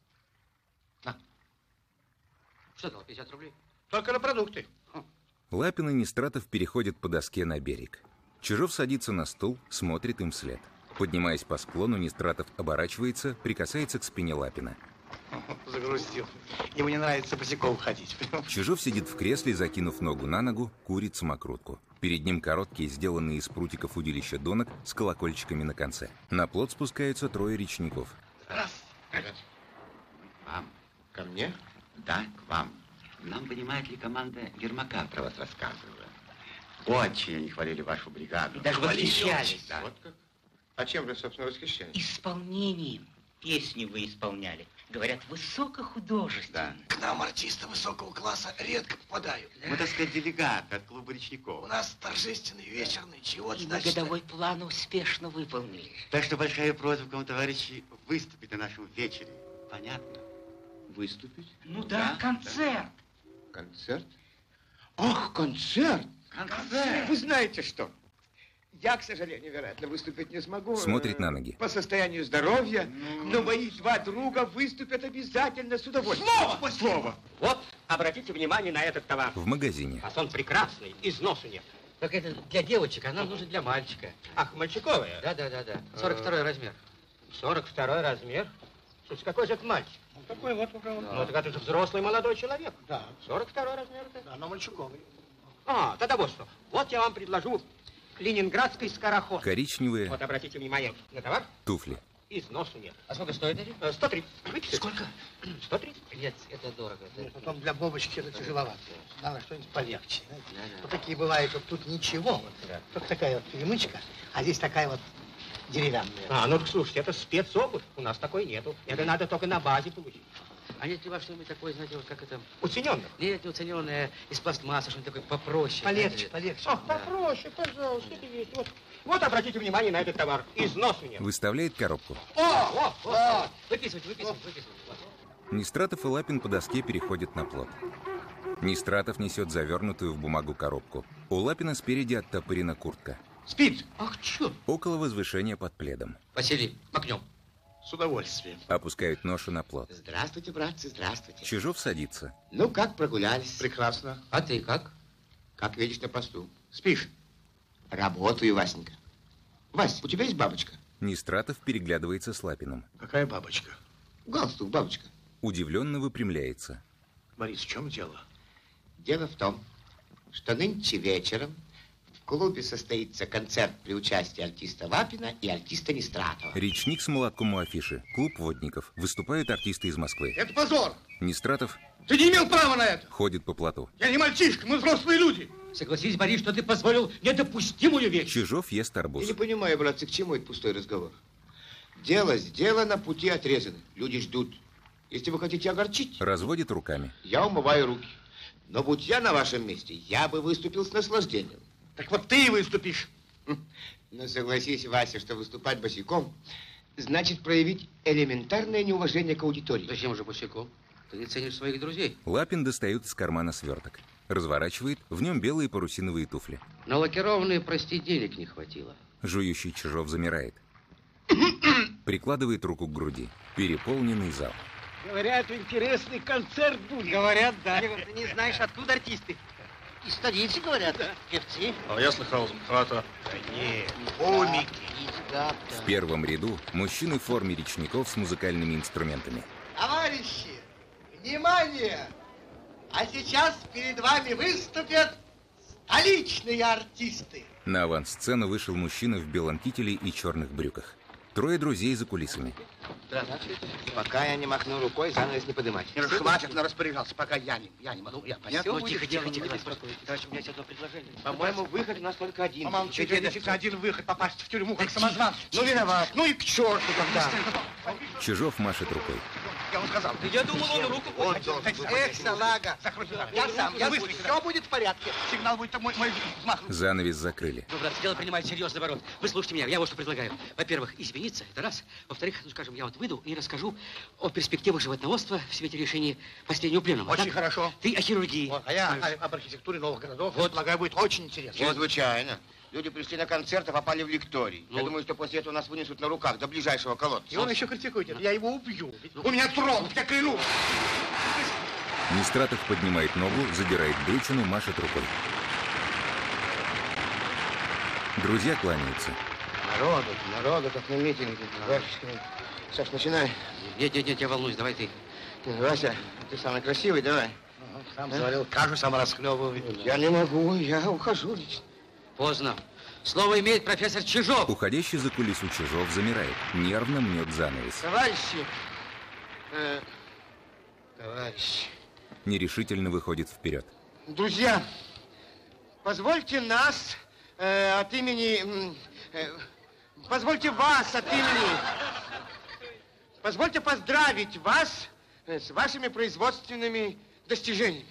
На. Что дал, пятьдесят рублей? Только на продукты. Лапин и Нестратов переходят по доске на берег. Чижов садится на стул, смотрит им вслед. Поднимаясь по склону, Нестратов оборачивается, прикасается к спине Лапина. Загрустил. Ему не нравится босиком ходить. Чижов сидит в кресле, закинув ногу на ногу, курит самокрутку. Перед ним короткие, сделанные из прутиков удилища донок с колокольчиками на конце. На плот спускаются трое речников. Раз. Вам? Ко мне? Да, к вам. Нам, понимаете ли, команда Ермака про вас рассказывала. Очень они хвалили вашу бригаду. И даже Хвалили восхищались. очень, да. Вот как? А чем вы, собственно, восхищались? Исполнением. Песни вы исполняли. Говорят, высокохудожественно. Да. К нам артисты высокого класса редко попадают. Мы, так сказать, делегаты от клуба речников. У нас торжественный вечерный, чего И значит? годовой план успешно выполнили. Так что большая просьба к вам, товарищи, выступить на нашем вечере. Понятно? Выступить? Ну да, концерт. Концерт? Ах, концерт! Концерт. Вы знаете что? Я, к сожалению, вероятно, выступить не смогу. Смотрит на ноги. По состоянию здоровья, но мои два друга выступят обязательно с удовольствием. Слово! Слово! Вот, обратите внимание на этот товар. В магазине. Фасон прекрасный, износу нет. Только это для девочек, а нам нужно для мальчика. Ах, мальчиковые? Да, да, да, да. сорок второй размер. сорок второй размер? Слушай, какой же это мальчик? Ну, такой вот у кого. Ну, так это же взрослый молодой человек. Да. сорок второй размер. Да, но мальчуковый. А, тогда вот что. Вот я вам предложу ленинградский скороход. Коричневые Вот, обратите внимание на товар. туфли. Износу нет. А сколько стоит эти? Э, сто тридцать. Сколько? сто тридцать. Нет, это дорого. Это... Ну, потом для бобочки это тяжеловато. Надо что-нибудь полегче. знаете. Да, да. Вот такие бывают, вот тут ничего. Вот, Да. только такая вот перемычка, а здесь такая вот деревянная. А, ну, слушайте, это спецобувь. У нас такой нету. Это надо только на базе получить. А нет ли у вас что-нибудь такое, знаете, вот как это... Уцененных? Нет, не уцененное, из пластмассы, что-нибудь такое попроще. Полегче, знаете. полегче. Ах, попроще, пожалуйста, это есть. Вот. Вот, обратите внимание на этот товар. Износу нет. Выставляет коробку. О, о, о, о. Выписывайте, выписывайте, выписывайте. Вот. Нестратов и Лапин по доске переходят на плот. Нестратов несет завернутую в бумагу коробку. У Лапина спереди оттопырена куртка. Спит. Ах, чё? Около возвышения под пледом. Василий, макнем. С удовольствием. Опускают ношу на плот. Здравствуйте, братцы, здравствуйте. Чижов садится. Ну, как прогулялись? Прекрасно. А ты как? Как видишь на посту. Спишь? Работаю, Васенька. Вась, у тебя есть бабочка? Нестратов переглядывается с Лапиным. Какая бабочка? Галстук, бабочка. Удивленно выпрямляется. Борис, в чем дело? Дело в том, что нынче вечером в клубе состоится концерт при участии артиста Лапина и артиста Нестратова. Речник с молотком у афиши. Клуб водников. Выступают артисты из Москвы. Это позор! Нестратов Ты не имел права на это! ходит по плоту. Я не мальчишка, мы взрослые люди! Согласись, Борис, что ты позволил недопустимую вещь. Чижов ест арбуз. Я не понимаю, братцы, к чему этот пустой разговор? Дело сделано, пути отрезаны. Люди ждут. Если вы хотите огорчить, Разводит руками. я умываю руки. Но будь я на вашем месте, я бы выступил с наслаждением. Так вот ты и выступишь. Но согласись, Вася, что выступать босиком значит проявить элементарное неуважение к аудитории. Зачем же босиком? Ты не ценишь своих друзей. Лапин достает из кармана сверток. Разворачивает, в нем белые парусиновые туфли. На лакированные, прости, денег не хватило. Жующий Чижов замирает. Прикладывает руку к груди. Переполненный зал. Говорят, интересный концерт будет. Говорят, да. Ты не знаешь, откуда артисты? Из столицы, говорят, певцы. А я слыхал, Замхата. Нет, Комики. В первом ряду мужчины в форме речников с музыкальными инструментами. Товарищи, внимание! А сейчас перед вами выступят столичные артисты. На авансцену вышел мужчина в белом кителе и черных брюках. Трое друзей за кулисами. Здравствуйте. Пока я не махну рукой, занавес не поднимать. Хватит, на распоряжался, пока я не, я не могу. Я понятно. Ну, тихо, тихо, тихо, тихо. Товарищ, у меня есть одно предложение. По-моему, выход у нас только один. Помолчи, Ведь это- действительно один выход, попасть в тюрьму, как самозванец. Ну, виноват. Ну и к черту тогда. Чижов машет рукой. Я вам сказал. Я думал, он руку поднял. Эх, салага. Я сам, я быстро. Все будет в порядке. Сигнал будет мой, мой взмах. Занавес закрыли. Ну, брат, дело принимает серьезный оборот. Вы слушайте меня, я вот что предлагаю. Во-первых, извиниться, это раз. Во-вторых, ну, скажем, я вот выйду и расскажу о перспективах животноводства в свете решения последнего пленума. Очень так? Хорошо. Ты о хирургии. Вот, а я о, об архитектуре новых городов. Вот, полагаю, будет очень интересно. Чрезвычайно. Люди пришли на концерт, а попали в лекторий. Ну. Я думаю, что после этого нас вынесут на руках до ближайшего колодца. И он еще критикует это. Я его убью. У меня трон, я клянусь. Нестратов поднимает ногу, задирает брючину, машет рукой. Друзья кланяются. Народу, народу, как на митинге. Саш, начинай. Нет, нет, нет, я волнуюсь, давай ты. Вася, ты самый красивый, давай. Сам заварил кашу, сам расхлебывай. Я не могу, я ухожу лично. Поздно. Слово имеет профессор Чижов. Уходящий за кулису Чижов замирает, нервно мнет занавес. Товарищи, э, товарищи. Нерешительно выходит вперед. Друзья, позвольте нас э, от имени... Э, позвольте вас от имени... Позвольте поздравить вас э, с вашими производственными достижениями.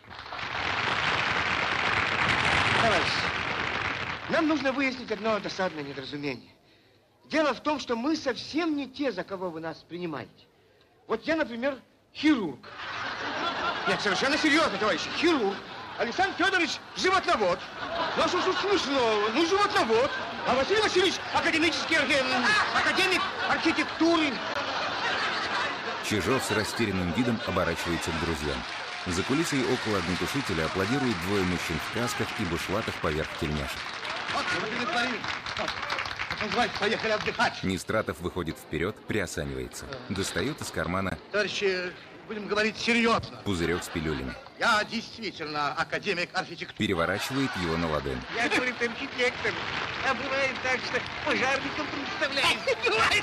Товарищи, нам нужно выяснить одно досадное недоразумение. Дело в том, что мы совсем не те, за кого вы нас принимаете. Вот я, например, хирург. Нет, совершенно серьезно, товарищи, хирург. Александр Федорович животновод. Ну, а что тут смешного? Ну, животновод. А Василий Васильевич академический э, академик архитектуры. Чижов с растерянным видом оборачивается к друзьям. За кулисой около огнетушителя аплодируют двое мужчин в касках и бушлатах поверх тельняшек. Вот, мы натворили. Вот, поехали отдыхать. Нестратов выходит вперед, приосанивается. Достает из кармана... Товарищи, будем говорить серьезно. Пузырек с пилюлями. Я действительно академик архитектуры. Переворачивает его на ладонь. Я, говорит, архитектор. А бывает так, что пожарником представляюсь.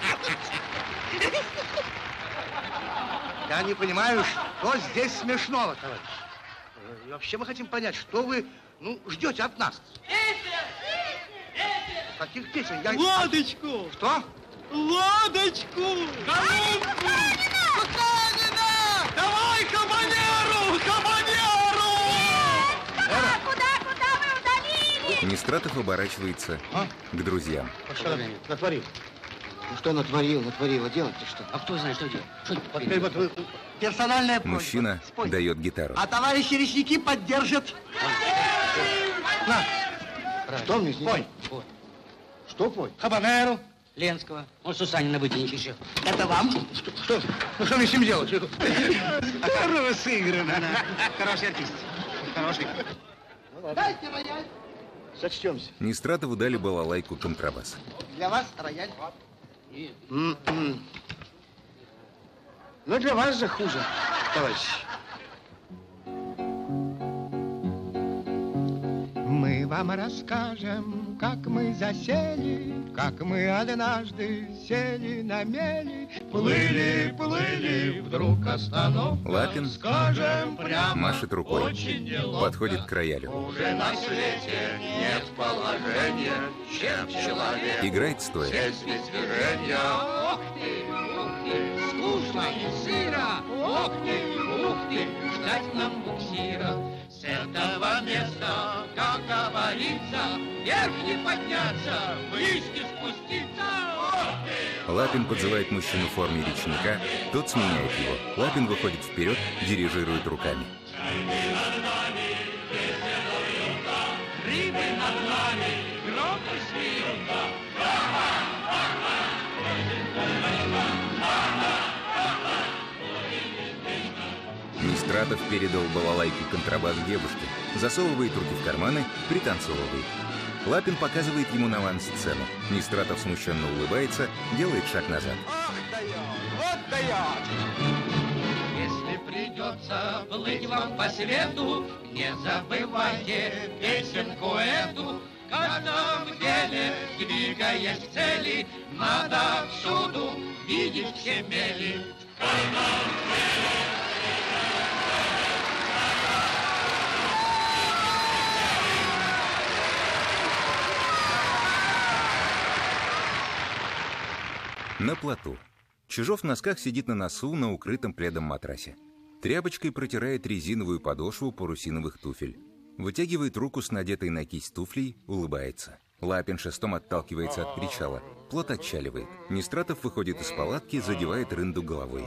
Я не понимаю, что здесь смешного, товарищ. И вообще мы хотим понять, что вы, ну, ждете от нас. Каких песен? Я... Лодочку! Что? Лодочку! Колонку! Куканина! Давай кабанеру! Кабанеру! Куда, куда, куда вы удалились? Нестратов оборачивается а? к друзьям. А что натворил? Ну что натворил, натворил, а делать-то что? А кто знает, что делать? Что вот теперь вот вы, персональная просьба. Мужчина Спой. дает гитару. А товарищи лесники поддержат. На. Что мне Пой. Пой. Что пой? Хабанеру. Ленского. Он Сусанина вытянет еще. Это вам? Что? что? Ну что мне с ним делать? Здорово сыграно. Хороший артист. Хороший. Дайте рояль. Сочтемся. Нестратову дали балалайку контрабас. Для вас рояль. Mm-mm. Но для вас же хуже, товарищи. Мы вам расскажем, как мы засели, как мы однажды сели на мели. Плыли, плыли, вдруг остановка. Лапин скажем прямо, машет рукой, очень неловко. подходит к роялю. Уже на свете нет положения, чем человек. Играет стоя. Сесть без движения. Ох ты, ух ты, скучно и сыро. Ох ты, ух ты, ждать нам буксира. С этого места, как говорится, вверх не подняться, вниз не спуститься. Лапин подзывает мужчину в форме речника, тот сменяет его. Лапин выходит вперед, дирижирует руками. Рыбы над нами громко смеются. Нестратов передал балалайку контрабас девушке, засовывает руки в карманы, пританцовывает. Лапин показывает ему на авансцену. Нестратов смущенно улыбается, делает шаг назад. Ах, дает, вот дает! Если придется плыть вам по свету, не забывайте песенку эту. В каждом деле, двигаясь к цели, надо всюду видеть все мели. В каждом деле... На плоту. Чижов в носках сидит на носу на укрытом пледом матрасе. Тряпочкой протирает резиновую подошву парусиновых туфель. Вытягивает руку с надетой на кисть туфлей, улыбается. Лапин шестом отталкивается от причала. Плот отчаливает. Нестратов выходит из палатки, задевает рынду головой.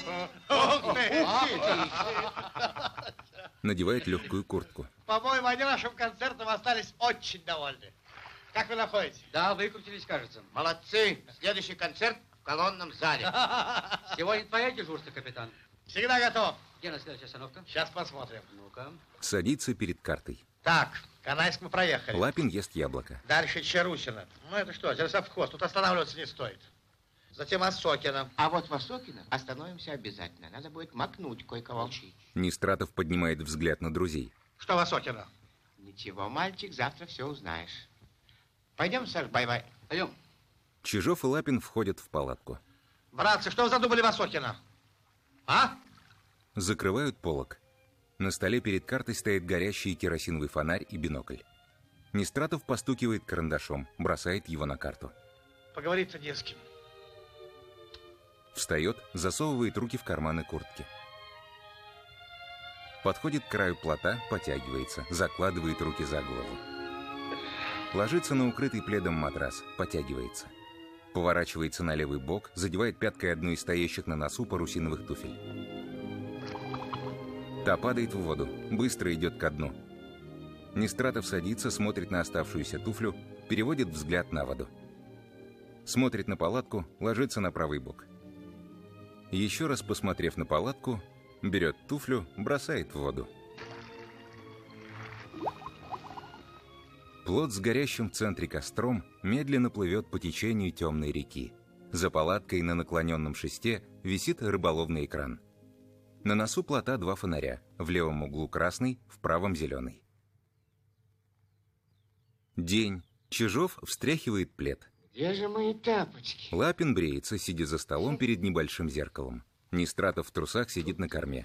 Надевает легкую куртку. По-моему, они нашим концертом остались очень довольны. Как вы находите? Да, выкрутились, кажется. Молодцы. Следующий концерт в колонном зале. Сегодня твоя дежурство, капитан. Всегда готов. Где на следующая остановка? Сейчас посмотрим. Ну-ка. Садится перед картой. Так, Канайск мы проехали. Лапин ест яблоко. Дальше Чарусино. Ну это что, совхоз, тут останавливаться не стоит. Затем Осокино. А вот в Осокино остановимся обязательно. Надо будет макнуть кое-кого. Нестратов поднимает взгляд на друзей. Что в Осокино? Ничего, мальчик, завтра все узнаешь. Пойдем, Саш, бай-бай. Пойдем. Чижов и Лапин входят в палатку. Братцы, что вы задумали в Осокино? А? Закрывают полог. На столе перед картой стоит горящий керосиновый фонарь и бинокль. Нестратов постукивает карандашом, бросает его на карту. Поговорить-то не с кем. Встает, засовывает руки в карманы куртки. Подходит к краю плота, потягивается, закладывает руки за голову. Ложится на укрытый пледом матрас, потягивается. Поворачивается на левый бок, задевает пяткой одну из стоящих на носу парусиновых туфель. Та падает в воду, быстро идет ко дну. Нестратов садится, смотрит на оставшуюся туфлю, переводит взгляд на воду. Смотрит на палатку, ложится на правый бок. Еще раз посмотрев на палатку, берет туфлю, бросает в воду. Плот с горящим в центре костром медленно плывет по течению темной реки. За палаткой на наклоненном шесте висит рыболовный экран. На носу плота два фонаря, в левом углу красный, в правом зеленый. День. Чижов встряхивает плед. Где же мои тапочки? Лапин бреется, сидя за столом перед небольшим зеркалом. Нестратов в трусах сидит на корме.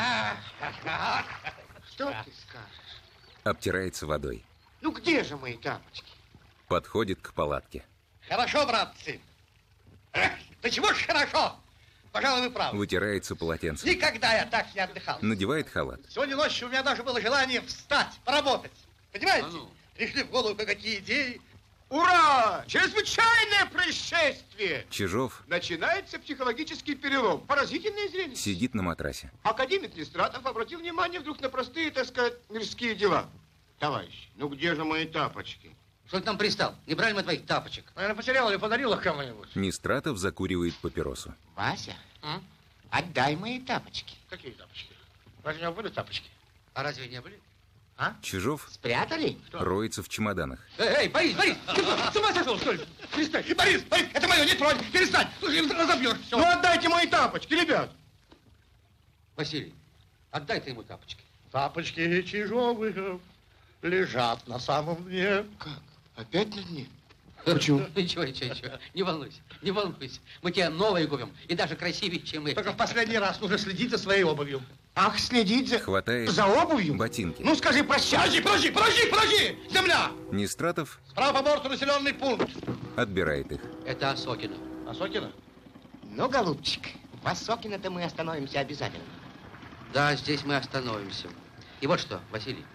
Что ты скажешь? Обтирается водой. Ну где же мои тапочки? Подходит к палатке. Хорошо, братцы. Эх, да чего ж хорошо? Пожалуй, вы правы. Вытирается полотенцем. Никогда я так не отдыхал. Надевает халат. Сегодня ночью у меня даже было желание встать, поработать. Понимаете? А ну. Пришли в голову кое-какие идеи. Ура! Чрезвычайное происшествие! Чижов начинается психологический перелом. Поразительное зрелище. Сидит на матрасе. Академик Нестратов обратил внимание вдруг на простые, так сказать, мирские дела. Товарищ, ну где же мои тапочки? Что ты там пристал? Не брали мы твоих тапочек? Наверное, потерял или подарил их кому-нибудь. Нестратов закуривает папиросу. Вася, а? Отдай мои тапочки. Какие тапочки? Разве у меня были тапочки? А разве не были? А? Чижов спрятали? Роется в чемоданах. Эй, эй, Борис, Борис! Ты с ума сошел, что ли? Перестань! Борис, Борис, это мое, не тронь! Перестань! Разобьешь все! Ну отдайте мои тапочки, ребят! Василий, отдай ты ему тапочки. Тапочки Чижовых лежат на самом дне. Как? Опять на дне? Почему? Ничего, ничего, ничего. Не волнуйся, не волнуйся. Мы тебе новые купим, и даже красивее, чем эти. Только в последний раз нужно следить за своей обувью. Ах, следить за... Хватает за обувью? Ботинки. Ну скажи прощай. Подожди, подожди, подожди, подожди! Земля! Нестратов справа по борту населенный пункт. Отбирает их. Это Осокино. Осокино? Ну, голубчик, в Осокино-то мы остановимся обязательно. Да, здесь мы остановимся. И вот что, Василий.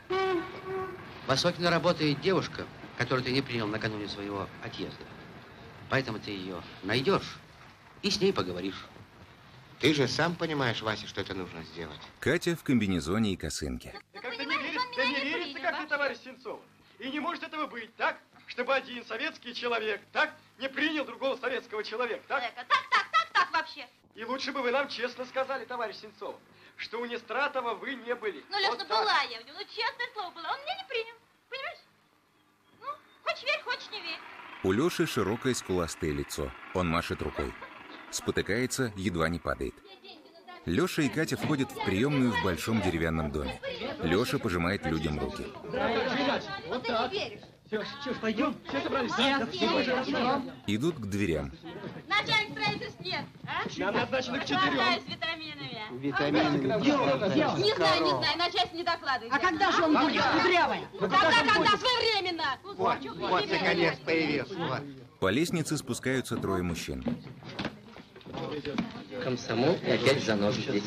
В Осокино работает девушка, которую ты не принял накануне своего отъезда. Поэтому ты ее найдешь и с ней поговоришь. Ты же сам понимаешь, Вася, что это нужно сделать. Катя в комбинезоне и косынке. Да как-то не верится, да не верится как-то, товарищ Сенцов. И не может этого быть, так? Чтобы один советский человек, так, не принял другого советского человека, так? Так, так, так, так вообще. И лучше бы вы нам честно сказали, товарищ Сенцов, что у Нестратова вы не были. Ну, Леш, вот ну так. была я в нем, ну честное слово было, он меня не принял, понимаешь? Ну, хочешь верь, хочешь не верь. У Леши широкое скуластое лицо. Он машет рукой. Спотыкается, едва не падает. Леша и Катя входят в приемную в большом деревянном доме. Леша пожимает людям руки. Вот ты не веришь. Что ж, пойдем? Все собрались? Идут к дверям. Начальник строительств нет, а? Нам назначено к четырем. С витаминами. Витаминами. Не знаю, не знаю, начальство не докладывает. А когда же он будет, кудрявая? Когда, когда, своевременно. Вот, вот, наконец появился. Вот. По лестнице спускаются трое мужчин. Комсомол и опять занос здесь.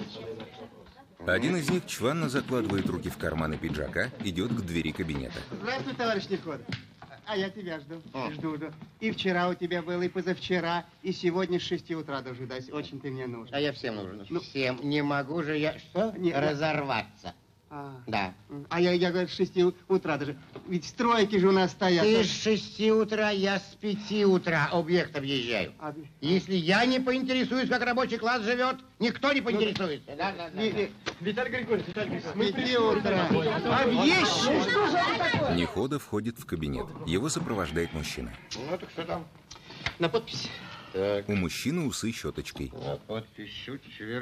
Один из них чванно закладывает руки в карманы пиджака, идет к двери кабинета. Здравствуй, товарищ Нехода. А я тебя жду. О. Жду, жду. И вчера у тебя был, и позавчера, и сегодня с шести утра дожидаюсь. Очень ты мне нужен. А я всем нужен. Ну, всем. Не могу же я, что? Не, разорваться. А, да. А я, я говорю, с шести утра даже. Ведь стройки же у нас стоят. Ты с шести утра, я с пяти утра объект объезжаю. А... Если я не поинтересуюсь, как рабочий класс живет, никто не поинтересуется. Ну, да, да, да, не, да. Не... Виталий Григорьевич, Виталий Григорьевич, с пяти утра. Объезд! Что же это такое? Нехода входит в кабинет. Его сопровождает мужчина. Ну, так что там? На подпись. Так. У мужчины усы щеточкой. На подпись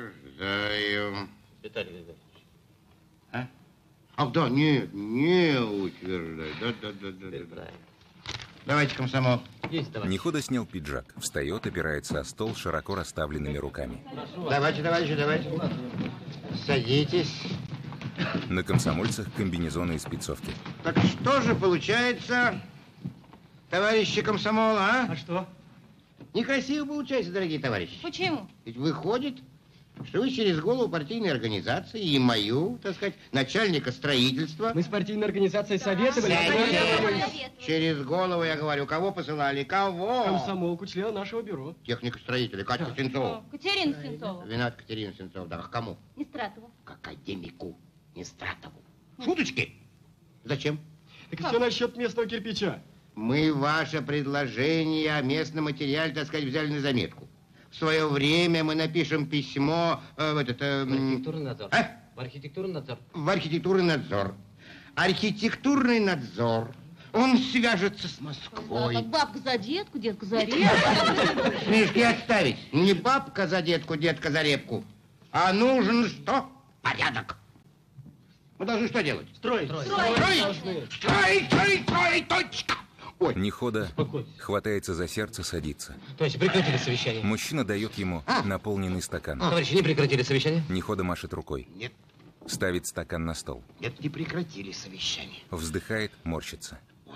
утверждаю. Виталий Григорьевич. А? Ах, да, нет, не утверждай. Да, да, да, да, да. Давайте, комсомол. Есть, товарищ. Нехода снял пиджак, встает, опирается о стол широко расставленными руками. Давайте, товарищи, давайте. Садитесь. На комсомольцах комбинезоны и спецовки. Так что же получается, товарищи комсомола, а? А что? Некрасиво получается, дорогие товарищи. Почему? Ведь выходит, что вы через голову партийной организации и мою, так сказать, начальника строительства... Мы с партийной организацией советовали... Сядьте. Через голову, я говорю, кого посылали, кого? Комсомолку, члена нашего бюро. Техника строителя, Катя Сенцова. Катерина Сенцова. Виноват Катерина Сенцова, да, к кому? Нестратову. К академику Нестратову. Шуточки? Зачем? Так все насчет местного кирпича. Мы ваше предложение о местном материале, так сказать, взяли на заметку. В свое время мы напишем письмо э, в этот... Э, в архитектурный надзор. А? В архитектурный надзор. В архитектурный надзор. Архитектурный надзор. Он свяжется с Москвой. Да, как бабка за детку, детка за репку. Книжки отставить. Не бабка за детку, детка за репку. А нужен что? Порядок. Мы должны что делать? Строить. Строить. Строить. Строить, строить, строить, точка. Ой. Нехода хватается за сердце, садится. Товарищи, прекратили совещание. Мужчина дает ему а? наполненный стакан. А? Товарищи, не прекратили совещание? Нехода машет рукой. Нет. Ставит стакан на стол. Нет, не прекратили совещание. Вздыхает, морщится. Ой.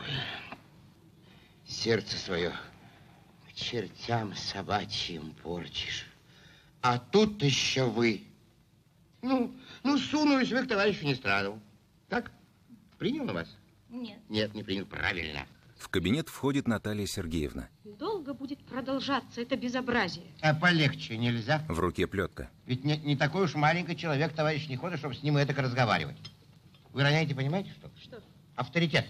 Сердце свое к чертям собачьим порчишь. А тут еще вы. Ну, ну, сунулись вы к товарищу Нестрадову. Так? Принял на вас? Нет. Нет, не принял. Правильно. В кабинет входит Наталья Сергеевна. Долго будет продолжаться это безобразие. А полегче нельзя? В руке плетка. Ведь не, не такой уж маленький человек, товарищ Нехода, чтобы с ним и так разговаривать. Вы роняете, понимаете, что? Что? Авторитет.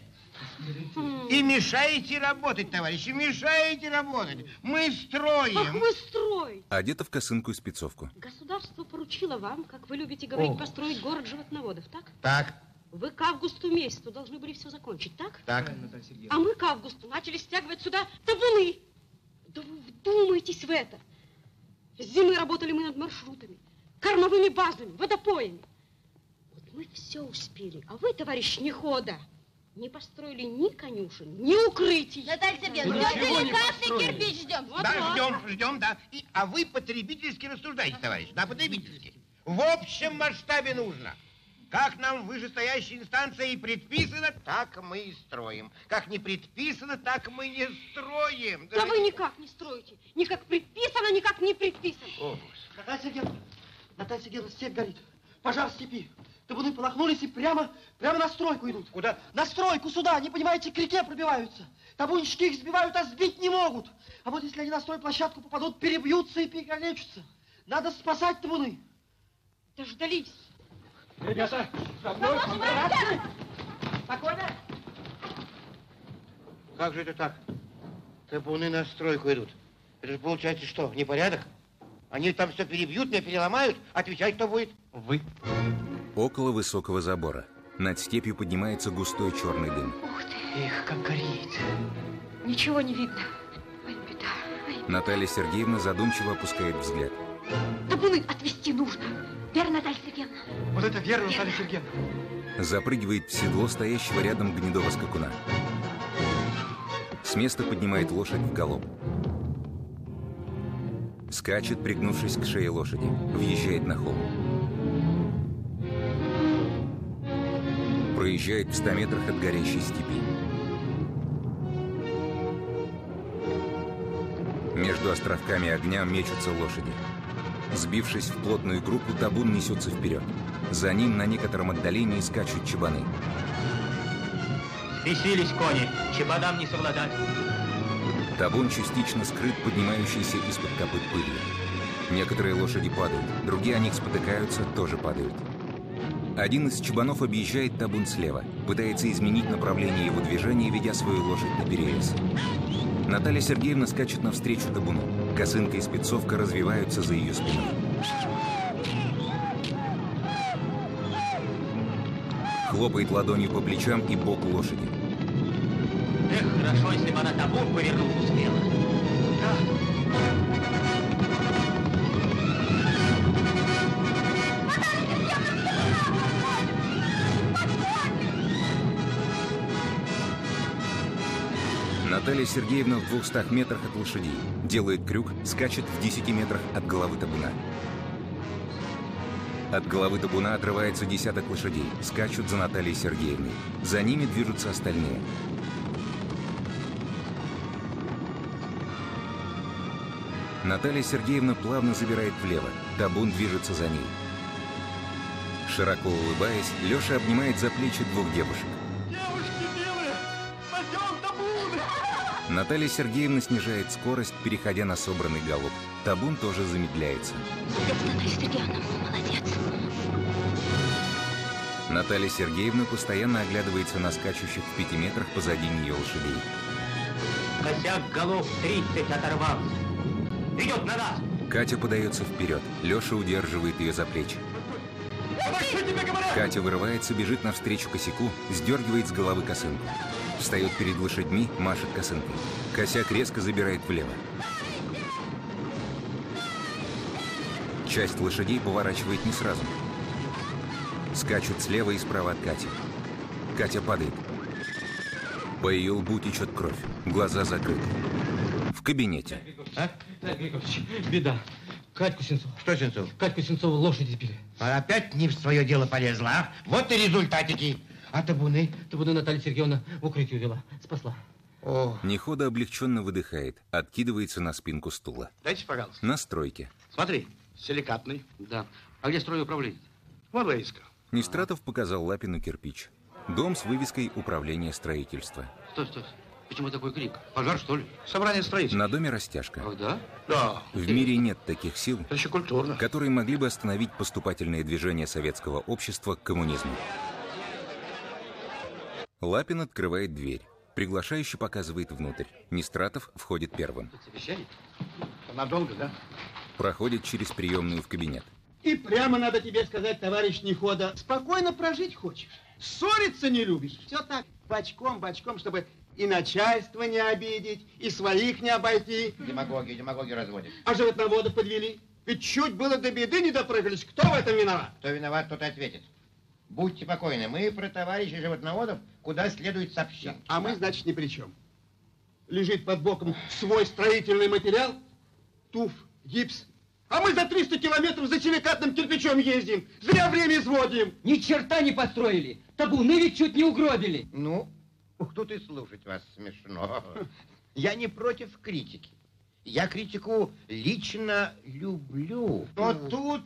И мешаете работать, товарищи, мешаете работать. Мы строим. Ах, вы строите. Одета в косынку и спецовку. Государство поручило вам, как вы любите говорить, О. построить город животноводов, так? Так. Вы к августу месяцу должны были все закончить, так? Так. А мы к августу начали стягивать сюда табуны. Да вы вдумайтесь в это. С зимы работали мы над маршрутами, кормовыми базами, водопоями. Вот мы все успели, а вы, товарищ Нехода, не построили ни конюшен, ни укрытий. Наталья Сергеевна, все деликатный кирпич ждем. Вот да, вот. ждем, ждем, да. И, а вы потребительски рассуждаете, товарищ. Да, потребительски. В общем масштабе нужно. Как нам вышестоящей инстанцией предписано, так мы и строим. Как не предписано, так мы не строим. Да, да вы никак не строите. Ни как предписано, ни как не предписано. О, Наталья Сергеевна, Наталья Сергеевна, степь горит. Пожар в степи. Табуны полохнулись и прямо, прямо на стройку идут. Куда? На стройку сюда, не понимаете, к реке пробиваются. Табунщики их сбивают, а сбить не могут. А вот если они на стройплощадку попадут, перебьются и перекалечатся. Надо спасать табуны. Дождались. Ребята, за мной. Спокойно. Как же это так? Табуны на стройку идут. Это же получается что, непорядок? Они там все перебьют, меня переломают. Отвечать кто будет? Вы. Около высокого забора. Над степью поднимается густой черный дым. Ух ты. Эх, как горит. Ничего не видно. Ой, беда. Ой. Наталья Сергеевна задумчиво опускает взгляд. Табуны отвезти нужно. Верно, Наталья Сергеевна? Вот это верно, Наталья Сергеевна. Запрыгивает в седло стоящего рядом гнедого скакуна. С места поднимает лошадь в галоп. Скачет, пригнувшись к шее лошади. Въезжает на холм. Проезжает в ста метрах от горящей степи. Между островками огня мечутся лошади. Сбившись в плотную группу, табун несется вперед. За ним на некотором отдалении скачут чабаны. Бесились кони, чабанам не совладать. Табун частично скрыт поднимающейся из-под копыт пылью. Некоторые лошади падают, другие о них спотыкаются, тоже падают. Один из чабанов объезжает табун слева, пытается изменить направление его движения, ведя свою лошадь на перерез. Наталья Сергеевна скачет навстречу табуну. Косынка и спецовка развиваются за ее спиной. Хлопает ладонью по плечам и боку лошади. Эх, хорошо, если бы она табун повернуть успела. Наталья Сергеевна в двухстах метрах от лошадей. Делает крюк, скачет в десяти метрах от головы табуна. От головы табуна отрывается десяток лошадей. Скачут за Натальей Сергеевной. За ними движутся остальные. Наталья Сергеевна плавно забирает влево. Табун движется за ней. Широко улыбаясь, Леша обнимает за плечи двух девушек. Девушки милые, спасем табун! Наталья Сергеевна снижает скорость, переходя на собранный галоп. Табун тоже замедляется. Наталья Сергеевна, молодец. Наталья Сергеевна постоянно оглядывается на скачущих в пяти метрах позади нее лошадей. Косяк голов тридцать оторвался. Идет на нас! Катя подается вперед. Леша удерживает ее за плечи. Катя вырывается, бежит навстречу косяку, сдергивает с головы косынку. Встает перед лошадьми, машет косынкой. Косяк резко забирает влево. Часть лошадей поворачивает не сразу. Скачут слева и справа от Кати. Катя падает. По ее лбу течет кровь. Глаза закрыты. В кабинете. А? Так, Григорьевич, беда. Катьку Сенцову. Что Сенцов? Катьку Сенцову лошади сбили. А опять не в свое дело полезла, а? Вот и результатики. А табуны? Табуны Наталья Сергеевна в укрытие увела. Спасла. О. Нехода облегченно выдыхает, откидывается на спинку стула. Дайте, пожалуйста. На стройке. Смотри, силикатный. Да. А где стройуправление? Вон вывеска. Нестратов показал Лапину кирпич. Дом с вывеской управления строительства. Стой, стой. Почему такой крик? Пожар, что ли? Собрание строителей. На доме растяжка. Ах, да? Да. В мире нет таких сил, Это еще культурно, которые могли бы остановить поступательное движение советского общества к коммунизму. Лапин открывает дверь. Приглашающий показывает внутрь. Нестратов входит первым. Совещание? Надолго, да? Проходит через приемную в кабинет. И прямо надо тебе сказать, товарищ Нехода, спокойно прожить хочешь. Ссориться не любишь. Все так, бочком-бочком, чтобы и начальство не обидеть, и своих не обойти. Демагоги, демагоги разводят. А животноводов подвели. Ведь чуть было до беды не допрыгались. Кто в этом виноват? Кто виноват, тот и ответит. Будьте покойны, мы про товарищей животноводов куда следует сообщить. А мы, значит, ни при чем. Лежит под боком свой строительный материал, туф, гипс. А мы за триста километров за силикатным кирпичом ездим. Зря время изводим. Ни черта не построили. Табуны ведь чуть не угробили. Ну, ух, тут и слушать вас смешно. Я не против критики. Я критику лично люблю. Но тут...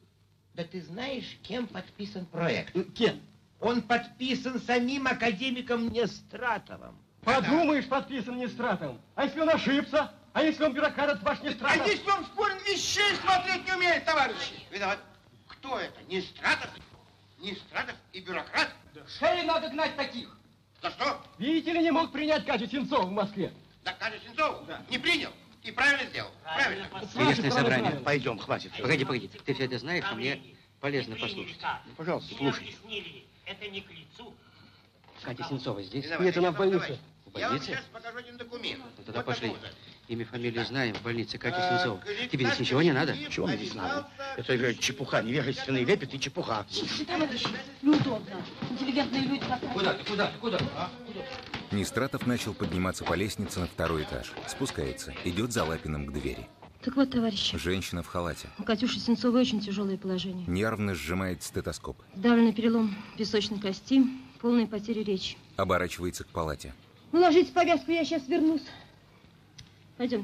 Да ты знаешь, кем подписан проект? Кем? Он подписан самим академиком Нестратовым. Подумаешь, подписан Нестратовым. А если он ошибся? А если он бюрократ, ваш Нестратов? А если он в корень вещей смотреть не умеет, товарищи? Виноват. Кто это? Нестратов? Нестратов и бюрократ? Да. Шею надо гнать таких. За что? Видите ли, не мог принять Катю Сенцову в Москве. Да, Катю Сенцову? Да. Не принял. И правильно сделал. Правильно. Интересное собрание. Пойдем, хватит. Погоди, погоди. Ты все это знаешь, а мне полезно послушать. Ну, пожалуйста, слушай. Это не к лицу. Катя Сенцова здесь? Виноват. Нет, она в больнице. В Я вам больнице? сейчас покажу один документ. Ну, тогда Вот пошли. такой вот. Имя, фамилию знаем. В больнице Катя А, Сенцова. говорит, Тебе здесь Катя ничего не надо? Сенцова Чего мне здесь надо? Это же чепуха, невежественный лепет и чепуха. Там это неудобно. Интеллигентные люди... Куда ты, куда ты, куда? А? Нестратов начал подниматься по лестнице на второй этаж. Спускается. Идет за Лапиным к двери. Так вот, товарищи, Женщина в халате. у Катюши Сенцовой очень тяжелое положение. Нервно сжимает стетоскоп. Давленный перелом песочной кости, полные потери речи. Оборачивается к палате. Ну, ложите повязку, я сейчас вернусь. Пойдемте.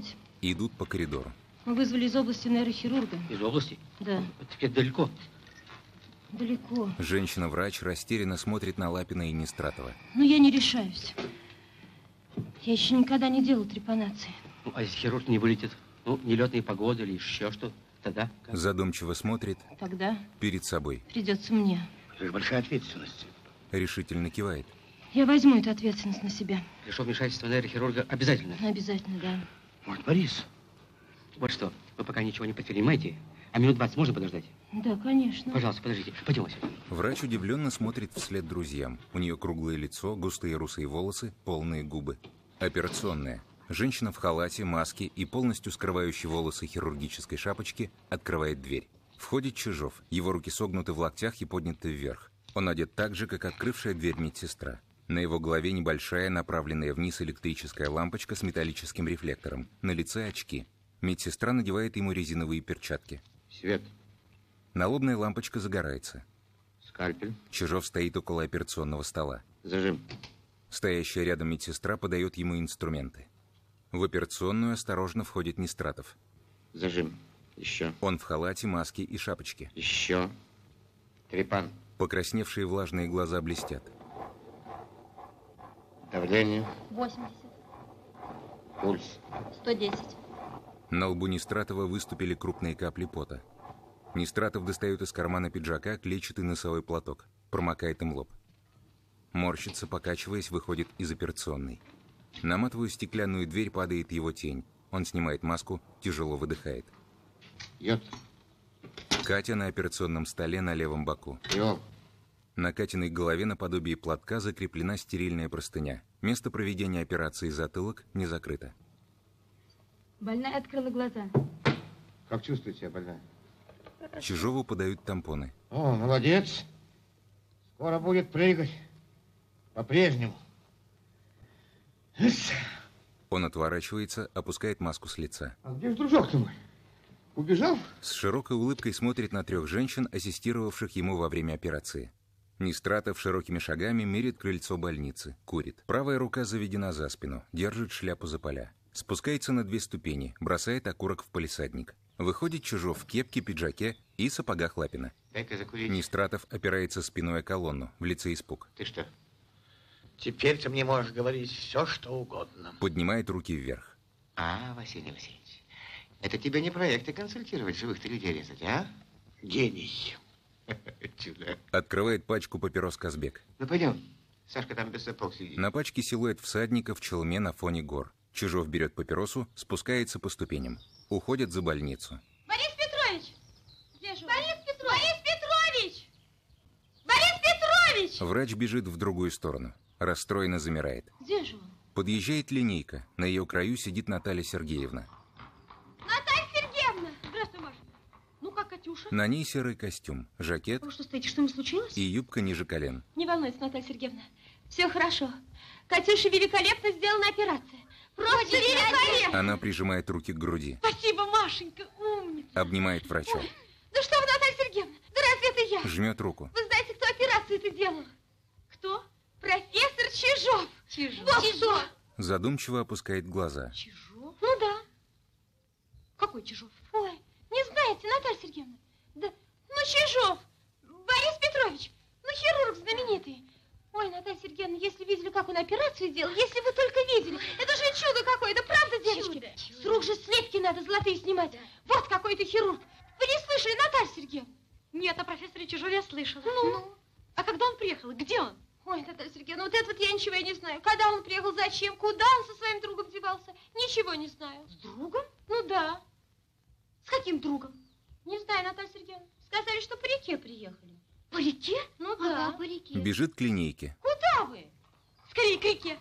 Идут по коридору. Мы вызвали из области нейрохирурга. Из области? Да. Это далеко. Далеко. Женщина-врач растерянно смотрит на Лапина и Нестратова. Но я не решаюсь. Я еще никогда не делала трепанации. Ну, а если хирург не вылетит? Ну, нелетные погоды или еще что? Тогда? Как? Задумчиво смотрит. Тогда? Перед собой. Придется мне. Это же большая ответственность. Решительно кивает. Я возьму эту ответственность на себя. Решил вмешательство нейрохирурга обязательно? Обязательно, да. Может, Борис? Вот что, вы пока ничего не предпринимаете, а минут двадцать можно подождать? Да, конечно. Пожалуйста, подождите. Пойдемте. Врач удивленно смотрит вслед друзьям. У нее круглое лицо, густые русые волосы, полные губы. Операционная. Женщина в халате, маске и полностью скрывающей волосы хирургической шапочки открывает дверь. Входит Чижов. Его руки согнуты в локтях и подняты вверх. Он одет так же, как открывшая дверь медсестра. На его голове небольшая, направленная вниз электрическая лампочка с металлическим рефлектором. На лице очки. Медсестра надевает ему резиновые перчатки. Свет. Налобная лампочка загорается. Скальпель. Чижов стоит около операционного стола. Зажим. Стоящая рядом медсестра подает ему инструменты. В операционную осторожно входит Нестратов. Зажим. Еще. Он в халате, маске и шапочке. Еще. Трепан. Покрасневшие влажные глаза блестят. Давление. восемьдесят. Пульс. сто десять. На лбу Нестратова выступили крупные капли пота. Нестратов достает из кармана пиджака клетчатый носовой платок, промокает им лоб. Морщится, покачиваясь, выходит из операционной. На матовую стеклянную дверь падает его тень. Он снимает маску, тяжело выдыхает. Йод. Катя на операционном столе на левом боку. Йод. На Катиной голове наподобие платка закреплена стерильная простыня. Место проведения операции затылок не закрыто. Больная открыла глаза. Как чувствует себя больная? Чижову подают тампоны. О, молодец. Скоро будет прыгать. По-прежнему. Он отворачивается, опускает маску с лица. А где же дружок-то мой? Убежал? С широкой улыбкой смотрит на трех женщин, ассистировавших ему во время операции. Нестратов широкими шагами мерит крыльцо больницы, курит. Правая рука заведена за спину, держит шляпу за поля. Спускается на две ступени, бросает окурок в палисадник. Выходит Чижов в кепке, пиджаке и сапогах Лапина. Дай-ка закурить. Нестратов опирается спиной о колонну, в лице испуг. Ты что? Теперь ты мне можешь говорить все, что угодно. Поднимает руки вверх. А, Василий Васильевич, это тебе не проекты консультировать, живых-то людей резать, а? Гений. Чудак. Открывает пачку папирос Казбек. Ну, пойдем. Сашка там без сапог сидит. На пачке силуэт всадника в челме на фоне гор. Чижов берет папиросу, спускается по ступеням. Уходит за больницу. Борис Петрович! Где же Борис Петрович! Борис Петрович! Борис Петрович! Врач бежит в другую сторону. Расстроенно замирает. Где же он? Подъезжает линейка. На ее краю сидит Наталья Сергеевна. Наталья Сергеевна! Здравствуй, Маша. Ну как, Катюша? На ней серый костюм, жакет. Вы что стоите, что-нибудь случилось? И юбка ниже колен. Не волнуйтесь, Наталья Сергеевна. Все хорошо. Катюша великолепно сделана операция. Просто великолепно! Она прижимает руки к груди. Спасибо, Машенька, умница. Обнимает врача. Ой, да что вы, Наталья Сергеевна, да разве это я? Жмет руку. Вы знаете, кто операцию это делал? Кто? Профессор Чижов. Чижов. Вот Чижов. Задумчиво опускает глаза. Чижов? Ну да. Какой Чижов? Ой, не знаете, Наталья Сергеевна? Да, ну Чижов. Борис Петрович. Ну хирург знаменитый. Ой, Наталья Сергеевна, если видели, как он операцию делал, если вы только видели, это же чудо какое-то, правда, девочки? Чудо, чудо. С рук же слепки надо золотые снимать. Да. Вот какой-то хирург. Вы не слышали, Наталья Сергеевна? Нет, о профессоре Чижове я слышала. Ну? ну? А когда он приехал? Где он? Ой, Наталья Сергеевна, вот это вот я ничего и не знаю. Когда он приехал, зачем, куда он со своим другом девался? Ничего не знаю. С другом? Ну да. С каким другом? Не знаю, Наталья Сергеевна. Сказали, что по реке приехали. По реке? Ну да. Ага, по реке. Бежит к линейке. Куда вы? Скорее к реке.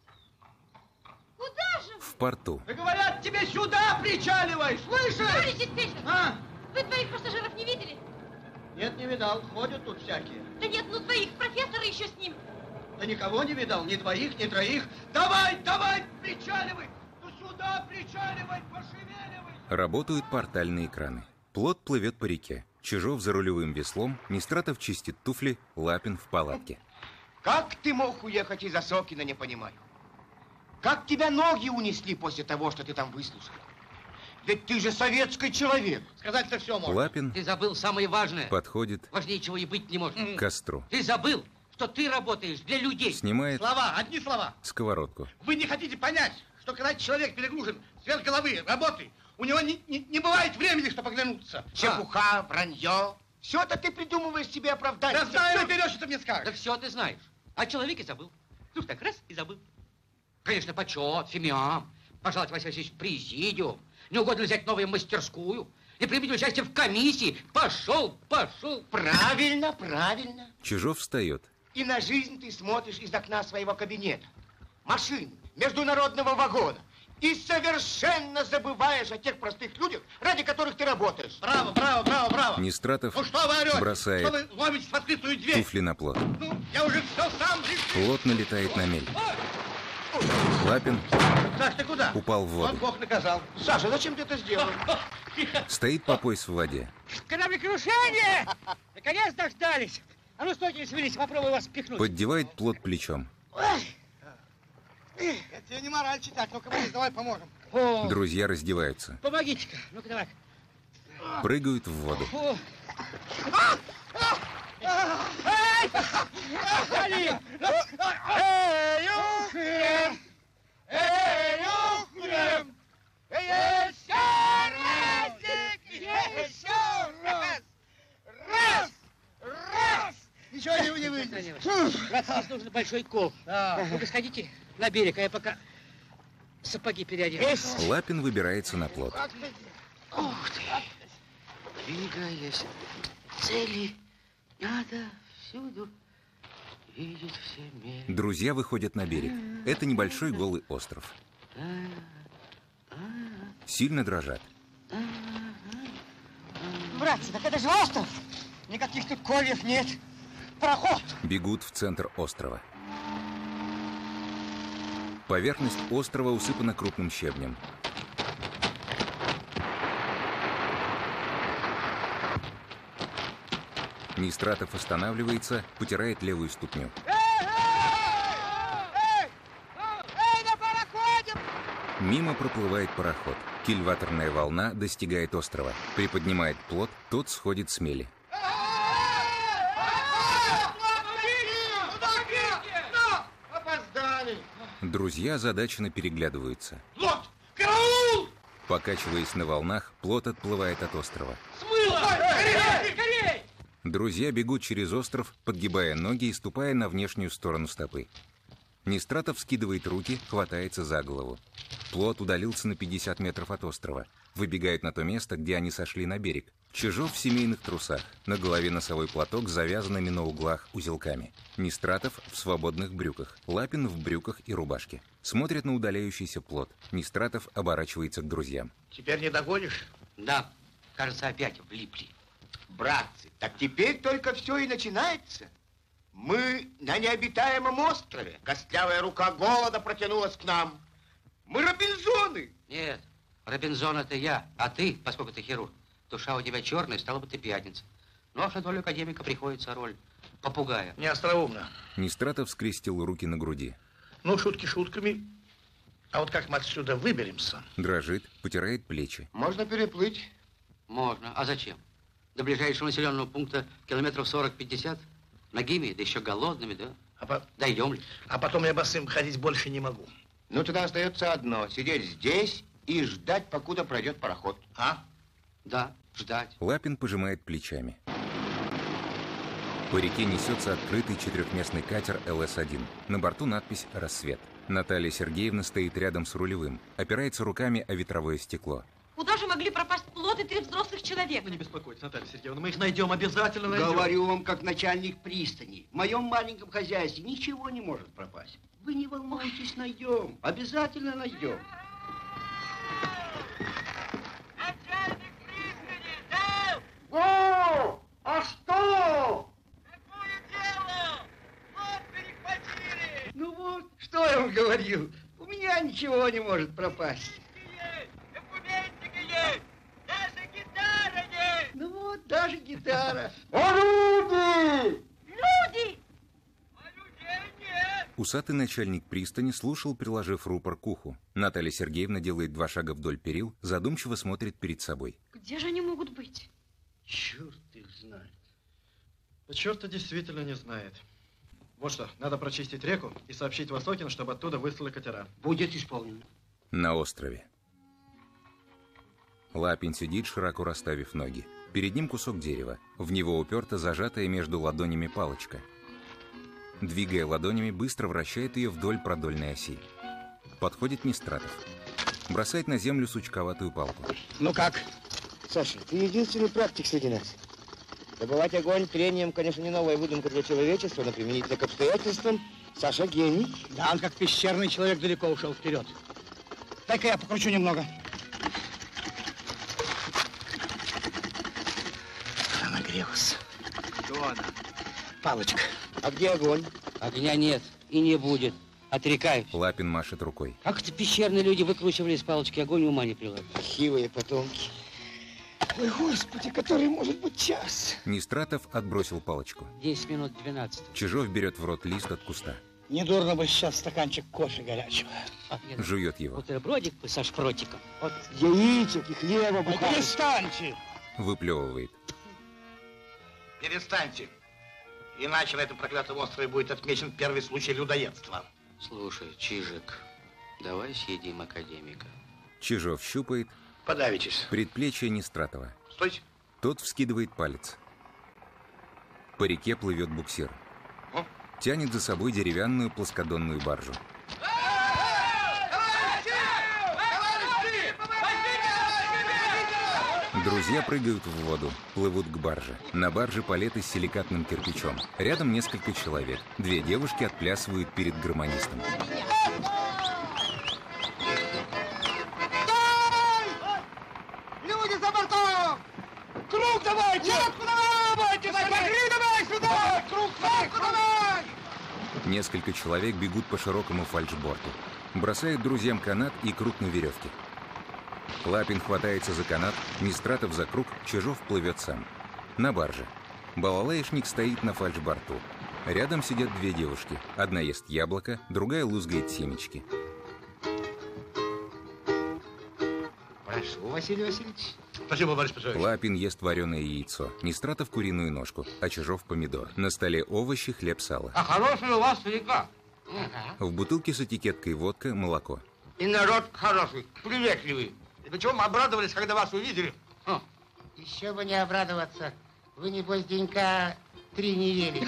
Куда же вы? В порту. Да говорят, тебе сюда причаливай, слышишь? Товарищ диспетчер, А? вы двоих пассажиров не видели? Нет, не видал, ходят тут всякие. Да нет, ну двоих, профессора еще с ним. Да никого не видал, ни двоих, ни троих. Давай, давай, причаливай! Ну сюда причаливай, пошевеливай! Работают портальные краны. Плот плывет по реке. Чижов за рулевым веслом, Нестратов чистит туфли, Лапин в палатке. Как ты мог уехать из Осокина, не понимаю. Как тебя ноги унесли после того, что ты там выслушал? Ведь ты же советский человек. Сказать-то все можно. Лапин Ты забыл самое важное. подходит Важнее чего и быть не может. к костру, Ты забыл, что ты работаешь для людей. снимает Слова, одни слова. сковородку. Вы не хотите понять, что когда человек перегружен сверх головы работой, у него не, не, не бывает времени, чтобы оглянуться. Чепуха, а. вранье. Все это ты придумываешь себе оправдание. Да знаю наперед, что ты мне скажешь. Да все ты знаешь. О человеке забыл. Ну, так раз и забыл. Конечно, почет, фимиам. Пожалуйте, Василий Васильевич, в президиум. Не угодно взять новую мастерскую и принять участие в комиссии. Пошел, пошел. Правильно, правильно. Чижов встает. И на жизнь ты смотришь из окна своего кабинета. Машины, международного вагона. И совершенно забываешь о тех простых людях, ради которых ты работаешь. Браво, браво, браво, браво. Нестратов Ну что вы орете? бросает Что вы ломитесь в открытую дверь? туфли на плот. Ну, я уже все сам решил. Плот налетает на мель. Лапин Саш, ты куда? упал в Вот воду. Бог наказал. Саша, зачем ты это сделал? Стоит по пояс в воде. Кораблекрушение! Наконец дождались. А ну стойте, не свелись, попробую вас пихнуть. Поддевает плот плечом. Я тебе не мораль читать, ну-ка, Борис, давай поможем. О, Друзья раздеваются. помогите-ка. Ну-ка, давай. Прыгают в воду. О. Эй! Али! Эй, ухрем! Эй, ухрем! Еще разик! Еще раз! Раз! Раз! Ничего не, не выйдет. Братцы, здесь нужен большой кол. Да. Ну-ка, сходите на берег, а я пока сапоги переодену. Лапин выбирается на плот. Ух ты. Двигаясь к цели, надо всюду видеть все меры. Друзья выходят на берег. Это небольшой голый остров. Сильно дрожат. Братцы, так это же остров. Никаких тут кольев нет. Проход. Бегут в центр острова. Поверхность острова усыпана крупным щебнем. Нестратов останавливается, потирает левую ступню. Эй, на пароходе! Мимо проплывает пароход. Кильваторная волна достигает острова. Приподнимает плот, тот сходит с мели. Опоздали. Друзья озадаченно переглядываются. Плот! Караул! Покачиваясь на волнах, плот отплывает от острова. Смыло! Скорей! Скорей! Друзья бегут через остров, подгибая ноги и ступая на внешнюю сторону стопы. Нестратов скидывает руки, хватается за голову. Плот удалился на пятьдесят метров от острова. Выбегают на то место, где они сошли на берег. Чижов в семейных трусах. На голове носовой платок с завязанными на углах узелками. Нестратов в свободных брюках. Лапин в брюках и рубашке. Смотрят на удаляющийся плот. Нестратов оборачивается к друзьям. Теперь не догонишь? Да, кажется, опять влипли. Братцы, так теперь только все и начинается. Мы на необитаемом острове. Костлявая рука голода протянулась к нам. Мы Робинзоны. Нет, Робинзон это я, а ты, поскольку ты хирург, душа у тебя черная, стала бы ты пятница. Ну, а на долю академика приходится роль попугая. Не остроумно. Нестратов скрестил руки на груди. Ну, шутки шутками. А вот как мы отсюда выберемся? Дрожит, потирает плечи. Можно переплыть. Можно. А зачем? До ближайшего населенного пункта километров сорок-пятьдесят? Ногими, да еще голодными, да? А, по... Дойдем ли? а потом я босым ходить больше не могу. Ну, тогда остается одно. Сидеть здесь и ждать, покуда пройдет пароход. А? Да, ждать. Лапин пожимает плечами. По реке несется открытый четырехместный катер эл эс один. На борту надпись «Рассвет». Наталья Сергеевна стоит рядом с рулевым, опирается руками о ветровое стекло. Куда же могли пропасть плот и три взрослых человека? Ну, не беспокойтесь, Наталья Сергеевна, мы их найдем, обязательно найдем. Говорю вам, как начальник пристани. В моем маленьком хозяйстве ничего не может пропасть. Вы не волнуйтесь, найдем. Обязательно найдем. Начальник пристани, да! О, а что? Какое дело? Вот перехватили! Ну вот, что я вам говорил. У меня ничего не может пропасть. Документики есть! Даже гитара есть! Ну вот, даже гитара. А люди! Люди! А людей нет! Усатый начальник пристани слушал, приложив рупор к уху. Наталья Сергеевна делает два шага вдоль перил, задумчиво смотрит перед собой. Где же они могут быть? Черт их знает. Да черт-то действительно не знает. Вот что, надо прочистить реку и сообщить Высокину, чтобы оттуда выслали катера. Будет исполнено. На острове. Лапин сидит, широко расставив ноги. Перед ним кусок дерева. В него уперта зажатая между ладонями палочка. Двигая ладонями, быстро вращает ее вдоль продольной оси. Подходит Нестратов. Бросает на землю сучковатую палку. Ну как? Саша, ты единственный практик среди нас. Добывать огонь трением, конечно, не новая выдумка для человечества, но применительно к обстоятельствам. Саша гений. Да, он как пещерный человек далеко ушел вперед. Дай-ка я покручу немного. Она нагрелась. Что она? Палочка. А где огонь? Огня нет и не будет. Отрекаюсь. Лапин машет рукой. Как это пещерные люди выкручивали из палочки огонь, ума не приложу. Хивые потомки. Ой, Господи, который может быть час? Нестратов отбросил палочку. десять минут двенадцать. Чижов берет в рот лист от куста. Недурно бы сейчас стаканчик кофе горячего. Жует его. Бутербродик бы со шпротиком. Вот яичек и хлеба. Да перестаньте! Выплевывает. Перестаньте. Иначе на этом проклятом острове будет отмечен первый случай людоедства. Слушай, Чижик, давай съедим академика. Чижов щупает. Подавитесь. Предплечье Нестратова. Стойте. Тот вскидывает палец. По реке плывет буксир. О. Тянет за собой деревянную плоскодонную баржу. Друзья прыгают в воду, плывут к барже. На барже палеты с силикатным кирпичом. Рядом несколько человек. Две девушки отплясывают перед гармонистом. Люди за бортом! Круг давайте! Нет, куда давайте! Смотри, давай сюда! Круг, давай! Несколько человек бегут по широкому фальшборту. Бросают друзьям канат и круг на веревке. Лапин хватается за канат, Нестратов за круг, Чижов плывет сам. На барже. Балалаишник стоит на фальшборту. Рядом сидят две девушки. Одна ест яблоко, другая лузгает семечки. Прошу, Василий Васильевич. Спасибо, Борис Петрович. Лапин ест вареное яйцо, Нестратов куриную ножку, а Чижов помидор. На столе овощи, хлеб, сало. А хорошая у вас река. Ага. В бутылке с этикеткой водка, молоко. И народ хороший, приветливый. И причем обрадовались, когда вас увидели. О, еще бы не обрадоваться. Вы, небось, денька три не ели.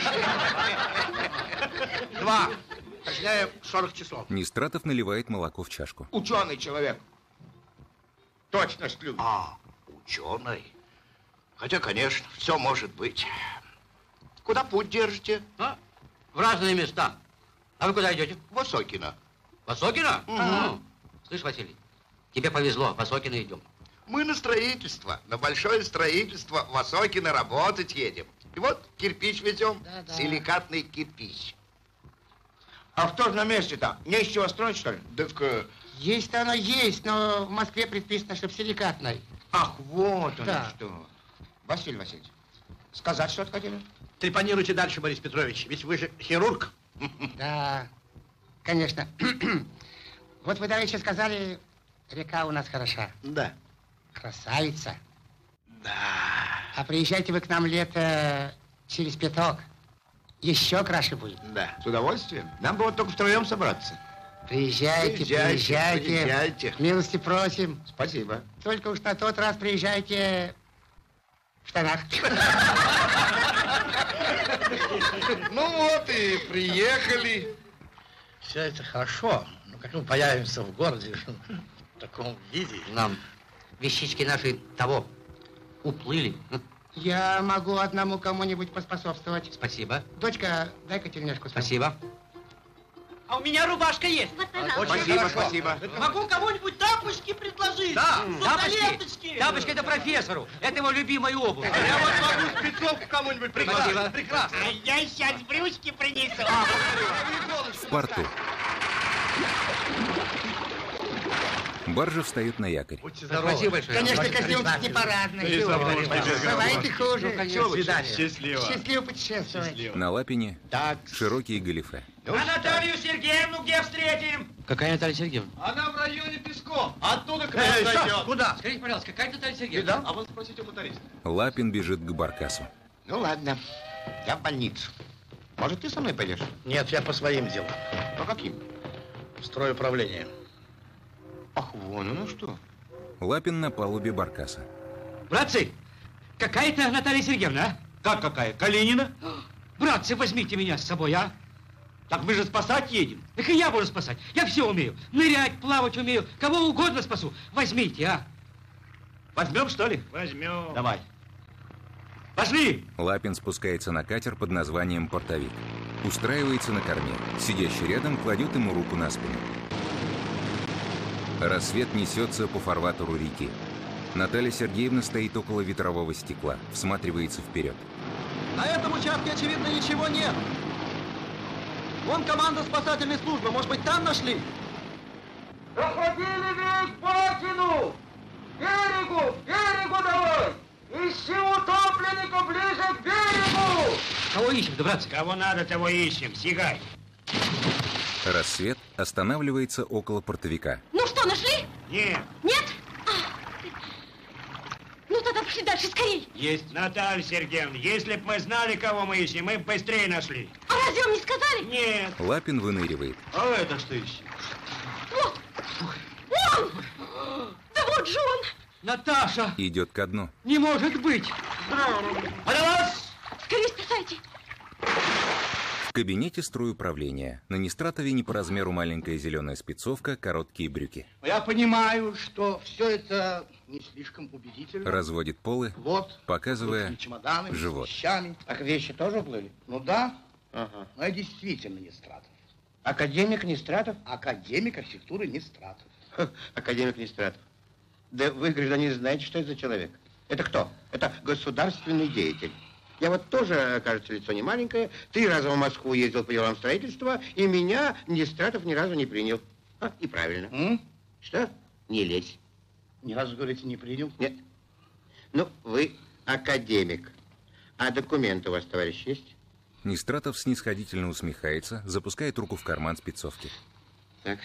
Два. Точнее, сорок часов. Нестратов наливает молоко в чашку. Ученый человек. Точность любит. А, ученый. Хотя, конечно, все может быть. Куда путь держите? А? В разные места. А вы куда идете? В Высокино. Высокино? Угу. А, слышь, Василий, тебе повезло, в Высокино идем. Мы на строительство, на большое строительство в Высокино работать едем. И вот кирпич везем, Да-да. силикатный кирпич. А что же на месте-то? Не из чего строить, что ли? Так... Есть-то оно есть, но в Москве предписано, чтобы силикатной. Ах, вот оно Да. что. Василий Васильевич, сказать что-то хотели? Трепанируйте дальше, Борис Петрович, ведь вы же хирург. Да, конечно. Вот вы давеча сказали, река у нас хороша. Да. Красавица. Да. А приезжайте вы к нам лето через пяток. Еще краше будет. Да. С удовольствием. Нам бы вот только втроем собраться. Приезжайте, Приезжайте, приезжайте. приезжайте. Милости просим. Спасибо. Только уж на тот раз приезжайте в штанах. Ну вот и приехали. Все это хорошо, но как мы появимся в городе в таком виде... Нам вещички наши того уплыли. Я могу одному кому-нибудь поспособствовать. Спасибо. Дочка, дай-ка тельняшку. Спасибо. А у меня рубашка есть. Вот, пожалуйста. Очень спасибо, спасибо. Могу кому-нибудь тапочки предложить? Да, Сандалеточки. тапочки. Тапочки это профессору. Это его любимая обувь. Я вот могу спецовку кому-нибудь предложить. Спасибо. Прекрасно. А я сейчас брючки принесу. В порту. Баржа встает на якорь. Будьте здоровы. Спасибо большое. Конечно, костюмчик не парадный. Давай ты хуже. Счастливо. Счастливо путешествовать. На Лапине так. широкие галифе. А Наталью Сергеевну где встретим? Какая Наталья Сергеевна? Она в районе Песков. Оттуда к нам Эй, зайдет. что? Куда? Скажите, пожалуйста, какая Наталья Сергеевна? А вы спросите у моториста. Лапин бежит к баркасу. Ну ладно, я в больницу. Может, ты со мной пойдешь? Нет, я по своим делам. По каким? В стройуправление. Ах, вон оно что. Лапин на палубе баркаса. Братцы, какая-то Наталья Сергеевна, а? Как какая? Калинина? Братцы, возьмите меня с собой, а? Так мы же спасать едем. Так и я буду спасать. Я все умею. Нырять, плавать умею. Кого угодно спасу. Возьмите, а? Возьмем, что ли? Возьмем. Давай. Пошли! Лапин спускается на катер под названием «Портовик». Устраивается на корме. Сидящий рядом кладет ему руку на спину. Рассвет несется по фарватеру реки. Наталья Сергеевна стоит около ветрового стекла, всматривается вперед. На этом участке, очевидно, ничего нет. Вон команда спасательной службы. Может быть, там нашли? Доходили весь Бакину! К берегу! К берегу давай! Ищи утопленников ближе к берегу! Кого ищем-то, братцы? Кого надо, того ищем. Сигай. Рассвет останавливается около портовика. Ну что, нашли? Нет. Нет? А, ну тогда пошли дальше, скорей. Есть. Наталья Сергеевна, если бы мы знали, кого мы ищем, мы бы быстрее нашли. А разве вам не сказали? Нет. Лапин выныривает. А это что ищем? Вот. Он! Да вот же он! Наташа! Идет ко дну. Не может быть! Подалась! Скорее спасайте! В кабинете стройуправления. На Нестратове не по размеру маленькая зеленая спецовка, короткие брюки. Я понимаю, что все это не слишком убедительно. Разводит полы, Вот, показывая чемоданами, живот. с вещами. Так вещи тоже уплыли? Ну да, Ага. но я действительно Нестратов. Академик Нестратов? Академик архитектуры Нестратов. Ха, академик Нестратов. Да вы, гражданин, знаете, что это за человек? Это кто? Это государственный деятель. Я вот тоже, кажется, лицо не маленькое. Три раза в Москву ездил по делам строительства, и меня Нестратов ни разу не принял. А, и правильно. М? Что? Не лезь. Ни разу, говорите, не принял? Нет. Ну, вы академик. А документы у вас, товарищ, есть? Нестратов снисходительно усмехается, запускает руку в карман спецовки. Так.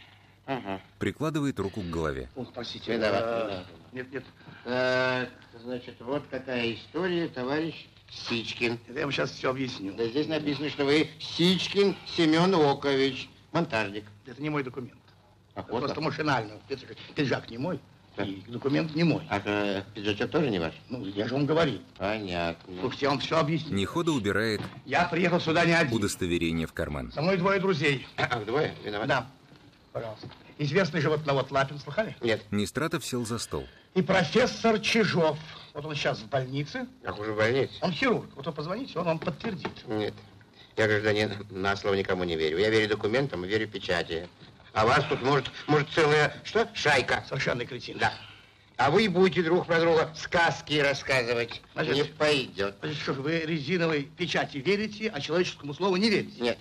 Ага. Прикладывает руку к голове. Ох, простите. Виноват, а, виноват. Нет, нет. Так, значит, вот какая история, товарищ Сичкин. Это я вам сейчас все объясню. Да здесь написано, что вы Сичкин Семен Окович, монтажник. Это не мой документ. А Это вот просто как? машинально. Это же пиджак не мой, и документ не мой. А э, пиджачок тоже не ваш? Ну, я же вам говорил. Понятно. Слушайте, я вам все объясню. Нехода убирает Я приехал сюда не один. удостоверение в карман. Со мной двое друзей. А, двое? Виноват? Да. Пожалуйста. Известный животновод Лапин, слыхали? Нет. Нестратов сел за стол. И профессор Чижов. Вот он сейчас в больнице. Как уже в больнице? Он хирург. Вот вы позвоните, он вам подтвердит. Нет. Я, гражданин, на слово никому не верю. Я верю документам и верю печати. А вас тут может, может целая, что, шайка? Совершенно кретин. Да. А вы будете друг про друга сказки рассказывать. Значит, не пойдет. Значит, что ж, вы резиновой печати верите, а человеческому слову не верите? Нет.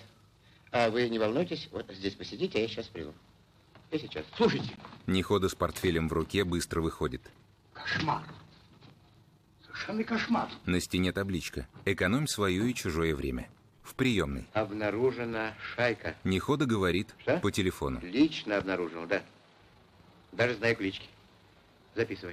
А вы не волнуйтесь, вот здесь посидите, а я сейчас приду. И сейчас. Слушайте. Нехода с портфелем в руке быстро выходит. Кошмар. Совершенный кошмар. На стене табличка. Экономь свое и чужое время. В приемной. Обнаружена шайка. Нехода говорит Что? по телефону. Лично обнаружил, да. Даже знаю клички. Записывай.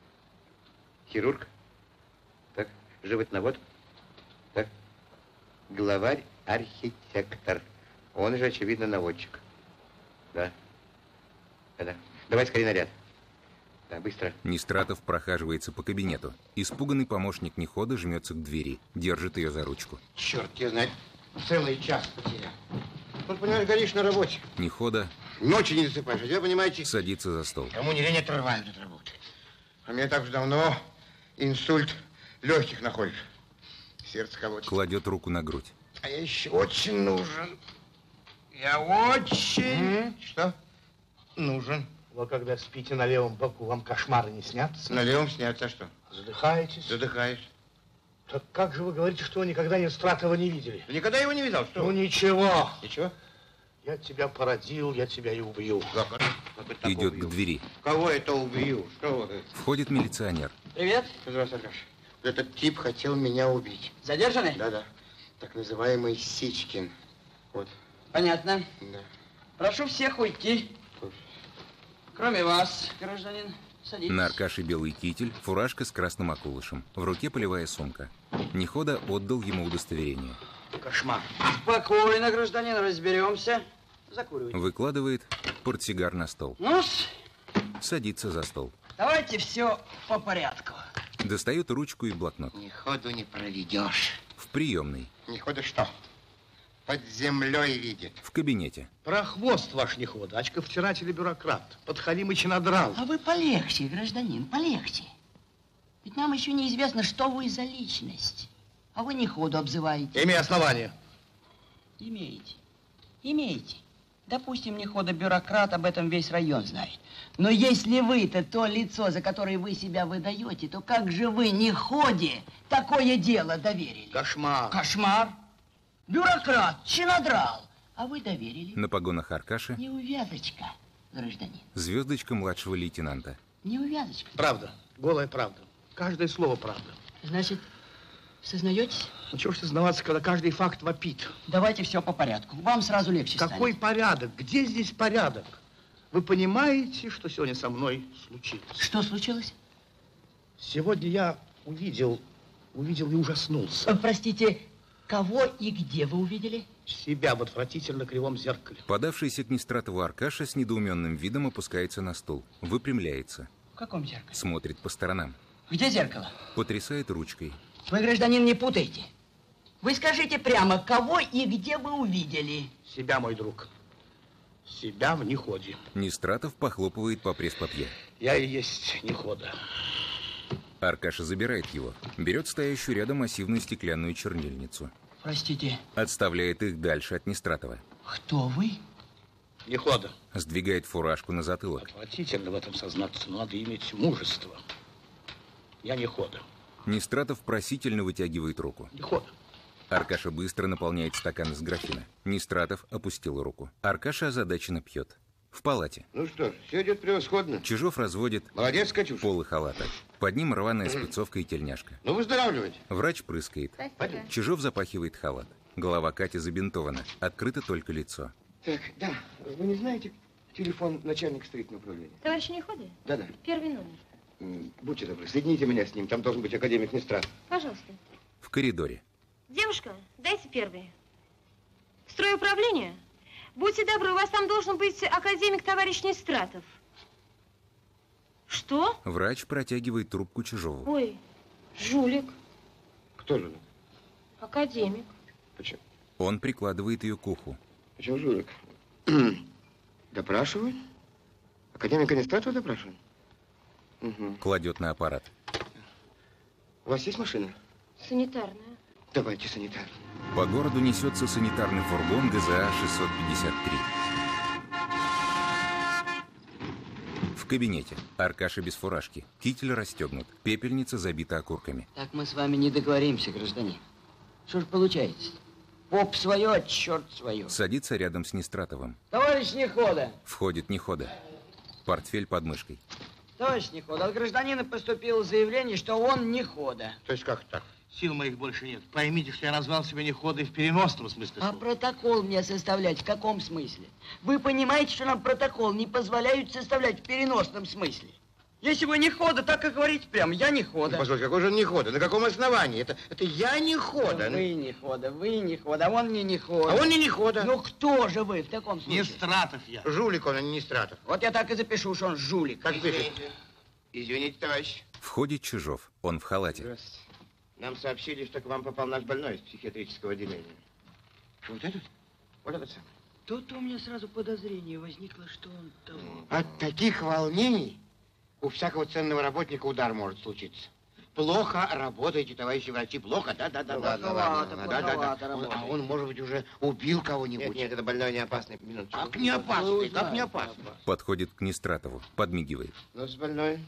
Хирург. Так. Животновод. Так. Главарь архитектор. Он же, очевидно, наводчик. Да. Да-да. Давай скорее наряд. Да, быстро. Нестратов прохаживается по кабинету. Испуганный помощник Нехода жмется к двери, держит ее за ручку. Черт, я знаю, целый час потерял. Вот, понимаешь, горишь на работе. Нехода Ночи не засыпаешь, а вы понимаете... садится за стол. Кому не лень, отрывают от работы. А мне так же давно инсульт легких находишь. Сердце колотит. Кладет руку на грудь. А я еще очень нужен. Я очень... М? Что? Нужен. Вы когда спите на левом боку, вам кошмары не снятся? На левом снятся, а что? Задыхаетесь? Задыхаешь. Так как же вы говорите, что вы никогда Нестратова не видели? Никогда его не видал, что? Ну ничего. Ничего? Я тебя породил, я тебя и убью. Как это? Как это Идет убью? к двери. Кого это убью? Что вы? Входит милиционер. Привет. Здравствуй, Аркаш. Этот тип хотел меня убить. Задержанный? Да-да. Так называемый Сичкин. Вот. Понятно. Да. Прошу всех уйти. Кроме вас, гражданин. Садитесь. На Аркаше белый китель, фуражка с красным околышем. В руке полевая сумка. Нехода отдал ему удостоверение. Кошмар. Спокойно, гражданин, разберемся. Закуривайте. Выкладывает портсигар на стол. Ну-с, Садится за стол. давайте все по порядку. Достает ручку и блокнот. Ни ходу не проведешь. В приемной. Ни ходу что? Под землей видит. В кабинете. Прохвост ваш не хода, очковтиратель и бюрократ. Подхалимыч надрал. А вы полегче, гражданин, полегче. Ведь нам еще неизвестно, что вы за личность. А вы не ходу обзываете. Имей основание. Имеете. Имеете. Допустим, не хода бюрократ, об этом весь район знает. Но если вы-то то лицо, за которое вы себя выдаете, то как же вы не ходе такое дело доверили? Кошмар. Кошмар. Бюрократ, чинодрал. А вы доверили? На погонах Аркаши Неувязочка, гражданин. звездочка младшего лейтенанта. Неувязочка. Правда. Голая правда. Каждое слово правда. Значит, сознаетесь? Ну чего ж сознаваться, когда каждый факт вопит? Давайте все по порядку. Вам сразу легче Какой станет. порядок? Где здесь порядок? Вы понимаете, что сегодня со мной случилось? Что случилось? Сегодня я увидел, увидел и ужаснулся. Простите, кого и где вы увидели? Себя в отвратительно кривом зеркале. Подавшийся к Нестратову Аркаша с недоуменным видом опускается на стул. Выпрямляется. В каком зеркале? Смотрит по сторонам. Где зеркало? Потрясает ручкой. Вы, гражданин, не путайте. Вы скажите прямо, кого и где вы увидели? Себя, мой друг. Себя в неходе. Нестратов похлопывает по пресс-папье. Я и есть нехода. Аркаша забирает его. Берет стоящую рядом массивную стеклянную чернильницу. Простите. Отставляет их дальше от Нестратова. Кто вы? Нехода. Сдвигает фуражку на затылок. Отвратительно в этом сознаться, но надо иметь мужество. Я нехода. Нестратов просительно вытягивает руку. Нехода. Аркаша быстро наполняет стакан из графина. Нестратов опустил руку. Аркаша озадаченно пьет. В палате. Ну что ж, все идет превосходно. Чижов разводит Молодец, Катюша. полы халата. Под ним рваная спецовка и тельняшка. Ну, выздоравливайте. Врач прыскает. Спасибо. Чижов запахивает халат. Голова Кати забинтована. Открыто только лицо. Так, да, вы не знаете телефон начальника строительного управления? Товарищ Нехода? Да-да. Первый номер. М, Будьте добры, соедините меня с ним. Там должен быть академик Нестратов. Пожалуйста. В коридоре. Девушка, дайте первый. Стройуправление? Будьте добры, у вас там должен быть академик товарищ Нестратов. Что? Врач протягивает трубку Чижову. Ой, жулик. Кто же? Академик. Почему? Он прикладывает ее к уху. Почему жулик? Допрашивают? Академика Нестратова допрашивают? Угу. Кладет на аппарат. У вас есть машина? Санитарная. Давайте санитарную. По городу несется санитарный фургон ГЗА шестьсот пятьдесят три. В кабинете. Аркаша без фуражки. Китель расстегнут. Пепельница забита окурками. Так мы с вами не договоримся, гражданин. Что ж получается? Поп свое, а черт свое. Садится рядом с Нестратовым. Товарищ Нехода. Входит Нехода. Портфель под мышкой. Товарищ Нехода, от гражданина поступило заявление, что он Нехода. То есть как так? Сил моих больше нет. Поймите, что я назвал себя неходой в переносном смысле А слова. протокол мне составлять в каком смысле? Вы понимаете, что нам протокол не позволяют составлять в переносном смысле? Если вы Нехода, так и говорите прямо, я Нехода. Ну, позвольте, какой же он Нехода? На каком основании? Это, это я Нехода. Вы Нехода, вы Нехода, а он не Нехода. А он не Нехода. Ну кто же вы в таком случае? Нестратов я. Жулик он, а не Нестратов. Вот я так и запишу, что он жулик. Как пишет? Извините, товарищ. Входит Чижов. Он в халате. Здравствуйте. Нам сообщили, что к вам попал наш больной из психиатрического отделения. Вот этот? Вот этот самый. Тут у меня сразу подозрение возникло, что он того. От таких волнений у всякого ценного работника удар может случиться. Плохо работаете, товарищи врачи, плохо, да-да-да. Плоховато, плоховато А работаете. он, может быть, уже убил кого-нибудь. Нет, нет, это больной не опасный. Минуточку. Как не опасный, как не опасный. Подходит к Нестратову. Подмигивает. Ну, с больной.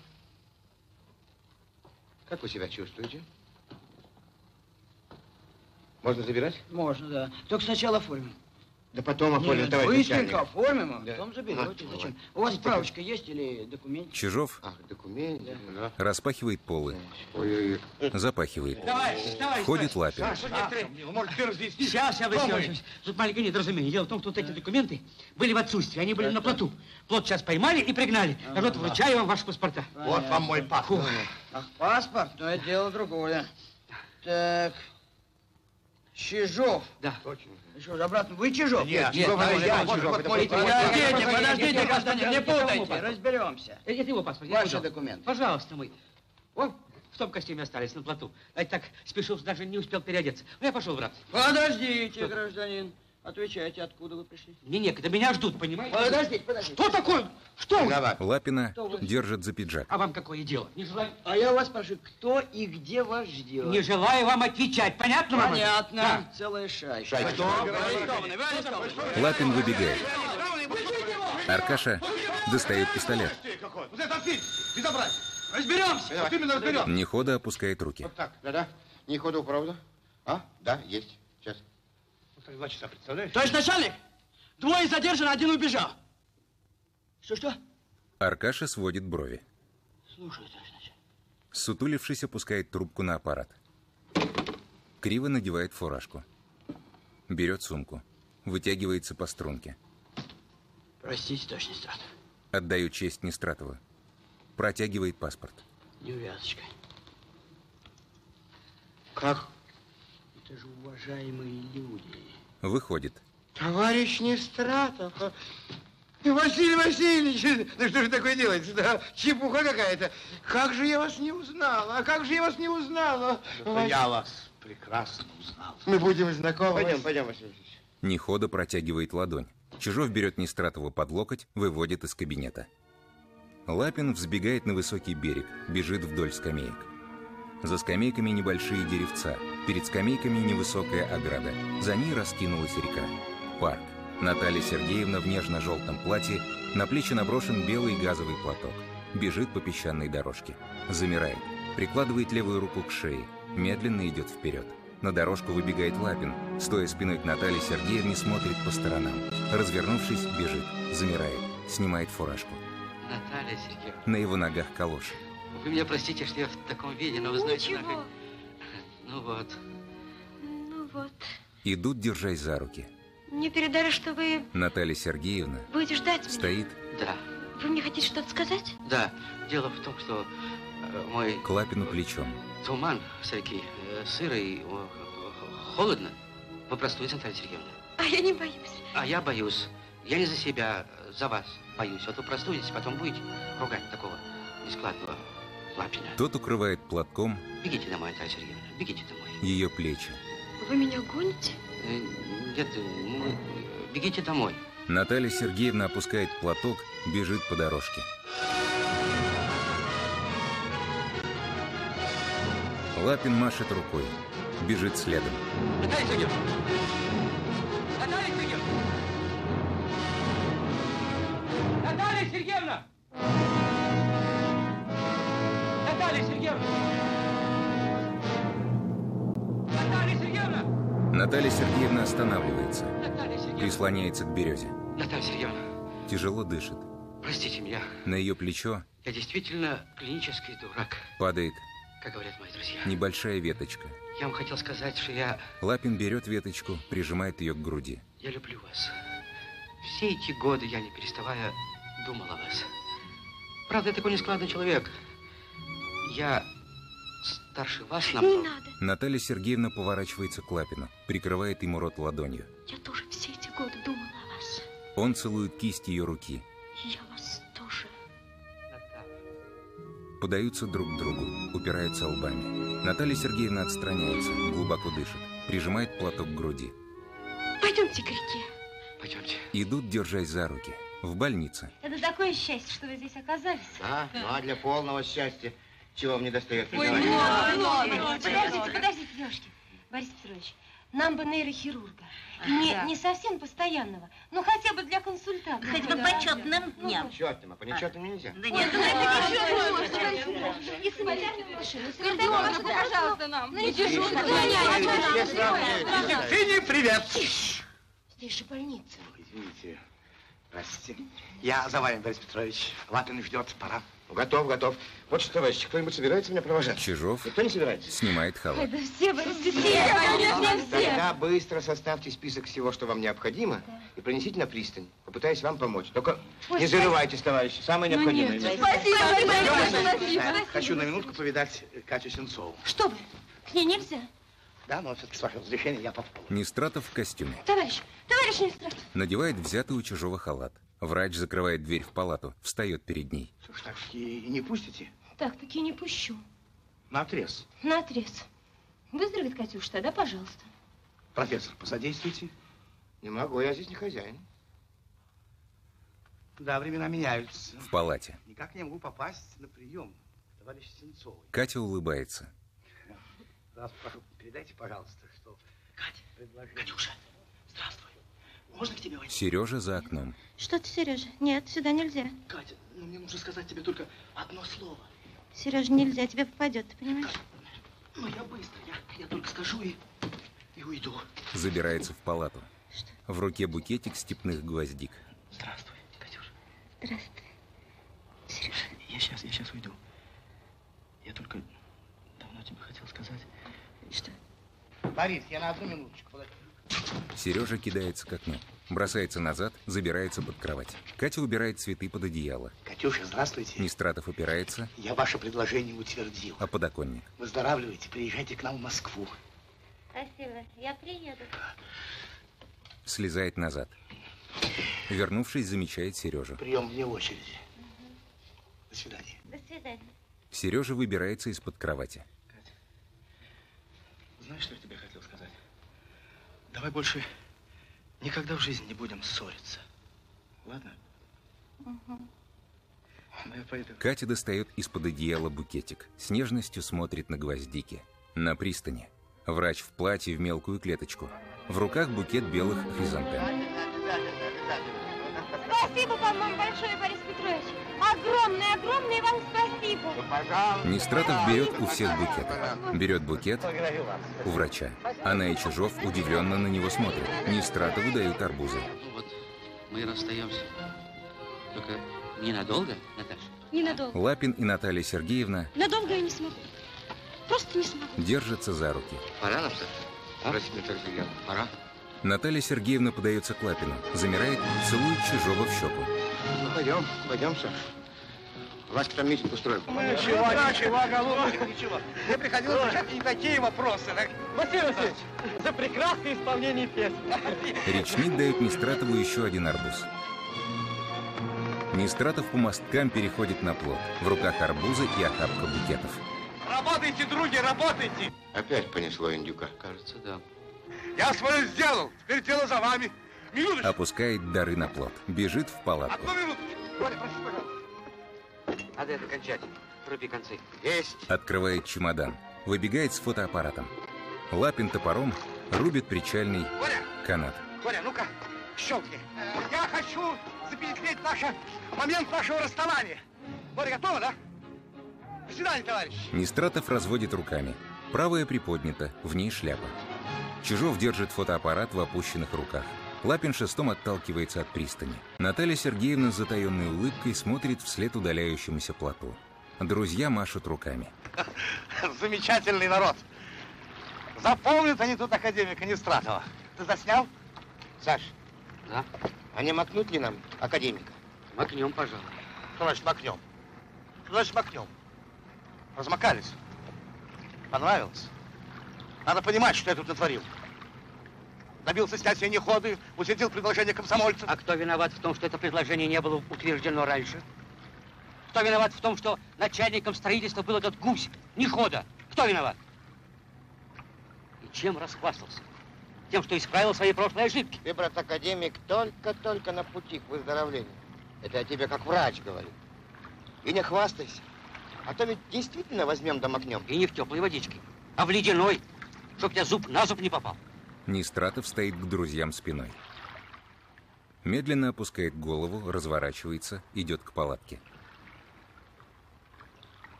Как вы себя чувствуете? Можно забирать? Можно, да. Только сначала оформим. Да потом оформим, Нет, товарищ быстренько начальник. оформим, а Да. потом заберете. Вот, Зачем? вот. У вас справочка есть или документ? Чижов Ах, документы. Да. распахивает полы, Ой-ой-ой. запахивает. Товарищ, товарищ, Входит Лапин. Может, ты разъяснишь? Сейчас я выясню. Тут маленькое недоразумение. Дело в том, что вот эти документы были в отсутствии. Они были на плоту. Плот сейчас поймали и пригнали. Я вот вручаю вам ваши паспорта. Вот вам мой паспорт. Ах, паспорт? Но это дело другое. Так. Чижов. Да. Точно. Что же, обратно, вы Чижов? Нет, Чижов, это я, Вот, Чижов, вот это мой мой паспорт. паспорт. Подождите, Нет, нет, подождите, нет, гражданин, нет, не нет, это путайте, мой паспорт. разберемся. Это его паспорт. я Ваши его дам. документы. Пожалуйста, мой. Вот в том костюме остались на плоту. А я так спешил, что даже не успел переодеться. Ну, я пошел, брат. Подождите, Что? гражданин. Отвечайте, откуда вы пришли? Мне некогда, меня ждут, понимаете? Подождите, подождите. Кто такой? Что вы? Лапина Кто вы? держит за пиджак. А вам какое дело? Не желаю, А я вас прошу, кто и где вас ждет? не желаю вам отвечать. Понятно вам? это? Понятно. Да. Целая шайка. Шайка. Кто? Вы арестованы, вы арестованы. Лапин выбегает. Аркаша достает пистолет. Какой? Вот это фильм! Безобразие! Разберемся. Вот именно разберем. Нехода опускает руки. Вот так, да-да. Не ходу, правда? А? Да, есть. Сейчас. Вот два часа, представляешь? Товарищ начальник, двое задержаны, один убежал. Что-что? Аркаша сводит брови. Слушай, товарищ начальник. Сутулившись, опускает трубку на аппарат. Криво надевает фуражку. Берет сумку. Вытягивается по струнке. Простите, товарищ Нестратов. Отдаю честь Нестратову. Протягивает паспорт. Неувязочка. Как? Это же уважаемые люди. Выходит. Товарищ Нестратов. а? Василий Васильевич, да что же такое делается? Да, чепуха какая-то. Как же я вас не узнала? А как же я вас не узнала? Это я вас прекрасно узнал. Мы будем знакомы. Пойдем, пойдем, Василий Васильевич. Нехода протягивает ладонь. Чижов берет Нестратова под локоть, выводит из кабинета. Лапин взбегает на высокий берег, бежит вдоль скамеек. За скамейками небольшие деревца. Перед скамейками невысокая ограда. За ней раскинулась река. Парк. Наталья Сергеевна в нежно-желтом платье, на плечи наброшен белый газовый платок. Бежит по песчаной дорожке. Замирает. Прикладывает левую руку к шее. Медленно идет вперед. На дорожку выбегает Лапин. Стоя спиной к Наталье Сергеевне, смотрит по сторонам. Развернувшись, бежит. Замирает. Снимает фуражку. Наталья Сергеевна, На его ногах калоши. вы меня простите, что я в таком виде, но вы знаете... Ничего. как- Ну вот. Ну вот. Идут, держась за руки. Мне передали, что вы Наталья Сергеевна будете ждать меня. стоит Да, Вы мне хотите что-то сказать? да. Дело в том, что э, мой к Лапину плечом. туман всякий, э, сырый, о, х- холодно. Вы простудите, Наталья Сергеевна. А я не боюсь. А я боюсь. Я не за себя, за вас боюсь. Вот вы простудитесь, потом будете ругать такого нескладного Лапина. Тот укрывает платком Бегите домой, Наталья Сергеевна, бегите домой. ее плечи. Вы меня гоните? Э, Нет, ну, бегите домой. Наталья Сергеевна опускает платок, бежит по дорожке. Лапин машет рукой, бежит следом. Наталья Сергеевна! Наталья Сергеевна! Наталья Сергеевна! Наталья Сергеевна! Наталья Сергеевна! Наталья Сергеевна останавливается, Наталья Сергеевна! прислоняется к березе. Наталья Сергеевна, Тяжело дышит. простите меня. На ее плечо Я действительно клинический дурак, падает как говорят мои друзья. небольшая веточка. Я вам хотел сказать, что я, Лапин берет веточку, прижимает ее к груди. я люблю вас. Все эти годы я, не переставая, думал о вас. Правда, я такой нескладный человек. Я старше вас Не намного. надо. Наталья Сергеевна поворачивается к Лапину, прикрывает ему рот ладонью. Я тоже все эти годы думала о вас. Он целует кисть ее руки. И я вас тоже. Подаются друг к другу, упираются лбами. Наталья Сергеевна отстраняется, глубоко дышит, прижимает платок к груди. Пойдемте к реке. Пойдемте. Идут, держась за руки. В больнице. Это такое счастье, что вы здесь оказались. Да, ну а для полного счастья чего мне достает? Ой, признавать? ну, ну, ну, подождите, подождите, девушки. Борис Петрович, нам бы нейрохирурга. Не, да. не совсем постоянного, но хотя бы для консультации. Хоть по почетным дням. Четным, а по нечетным нельзя. Да нет, ну И санитарную машину. Скорпион, пожалуйста, нам. Ну, не дежурно. Ты не привет. Здесь же больница. Извините, простите. Я за вами, Борис Петрович. Лапин ждет, пора. Готов, готов. Вот что, товарищи, кто-нибудь собирается меня провожать? Чижов Никто не собирается? снимает халат. Да все, Борис Петрович, конечно, все. Тогда быстро составьте список всего, что вам необходимо, да. и принесите на пристань. Попытаюсь вам помочь. Только Ой, не зарывайтесь, товарищи. Самое ну, необходимое. Нет. Спасибо, спасибо, спасибо. Хочу на минутку повидать Катю Сенцову. Что вы? К ней нельзя? Да, но все-таки с вашего разрешения я попробую. Нестратов в костюме. Товарищ, товарищ Нестратов. Надевает взятый у Чижова халат. Врач закрывает дверь в палату, встает перед ней. Что ж, так-таки не пустите? Так-таки не пущу. Наотрез? Наотрез. Выздоровеет Катюш, тогда пожалуйста. Профессор, посодействуйте. Не могу, я здесь не хозяин. Да, времена меняются. В палате. Никак не могу попасть на прием к товарищу Сенцовой. Катя улыбается. Раз, прошу, передайте, пожалуйста, что... Катя, предложение. Катюша, здравствуй. Можно к тебе войти? Сережа за окном. Что ты, Сережа? Нет, сюда нельзя. Катя, ну мне нужно сказать тебе только одно слово. Сережа, нельзя, тебе попадет, ты понимаешь? Катя, ну я быстро, я, я только скажу и, и уйду. Забирается в палату. Что? В руке букетик степных гвоздик. Здравствуй, Катюша. Здравствуй, Сережа. Я сейчас, я сейчас уйду. Я только давно тебе хотел сказать. Что? Борис, я на одну минуточку. Подожди. Сережа кидается к окну, бросается назад, забирается под кровать. Катя убирает цветы под одеяло. Катюша, здравствуйте. Нестратов опирается. Я ваше предложение утвердил. А подоконник? Выздоравливайте, приезжайте к нам в Москву. Спасибо, я приеду. Слезает назад. Вернувшись, замечает Сережу. Прием вне очереди. Угу. До свидания. До свидания. Сережа выбирается из-под кровати. Катя, знаешь, что я тебе хотел сказать? Давай больше никогда в жизни не будем ссориться. Ладно? Угу. Ну, я пойду. Катя достает из-под одеяла букетик. С нежностью смотрит на гвоздики. На пристани. Врач в платье в мелкую клеточку. В руках букет белых хризантем. Спасибо вам большое, Борис Петрович. Огромное, огромное вам спасибо. Нестратов берет у всех букет. Берет букет у врача. Она и Чижов удивленно на него смотрят. Нестратову дают арбузы. Ну вот, мы расстаемся. Только ненадолго, Наташа? Ненадолго. Лапин и Наталья Сергеевна... Надолго я не смогу. Просто не смогу. Держатся за руки. Пора нам, а? Простите, Наталья Сергеевна, пора. Наталья Сергеевна подается к Лапину. Замирает, целует Чижова в щеку. Ну, пойдем, пойдем, Саш. Васька там митинг устроил. Ну, ничего, ничего, голубчик, ничего. Мне приходилось решать не такие вопросы. Василий Васильевич, за прекрасное исполнение песни. Речник дает Нестратову еще один арбуз. Нестратов по мосткам переходит на плот. В руках арбузы и охапка букетов. Работайте, други, работайте! Опять понесло индюка. Кажется, да. Я свое сделал, теперь дело за вами. Минуточку. Опускает дары на плот. Бежит в палатку. Одну минуточку. Валя, прошу, пожалуйста. Надо это кончать. Руби концы. Есть. Открывает чемодан. Выбегает с фотоаппаратом. Лапин топором рубит причальный Валя. канат. Коля, ну-ка, щелкни. Я хочу запечатлеть наш момент нашего расставания. Боря, готова, да? До свидания, товарищ. Нестратов разводит руками. Правая приподнята, в ней шляпа. Чижов держит фотоаппарат в опущенных руках. Лапин шестом отталкивается от пристани. Наталья Сергеевна с затаенной улыбкой смотрит вслед удаляющемуся плоту. Друзья машут руками. Замечательный народ. Запомнят они тут академика Нестратова. Ты заснял? Саш, да? А не макнуть ли нам академика? Макнем, пожалуй. Что значит макнем? Что значит макнем? Размакались. Понравилось? Надо понимать, что я тут натворил. Добился снятия неходы, утвердил предложение комсомольцев. А кто виноват в том, что это предложение не было утверждено раньше? Кто виноват в том, что начальником строительства был этот гусь, Нехода? Кто виноват? И чем расхвастался? Тем, что исправил свои прошлые ошибки. Ты, брат академик, только-только на пути к выздоровлению. Это я тебе как врач говорю. И не хвастайся. А то ведь действительно возьмем да макнем. И не в теплой водичке, а в ледяной, чтоб тебя зуб на зуб не попал. Нестратов стоит к друзьям спиной. Медленно опускает голову, разворачивается, идет к палатке.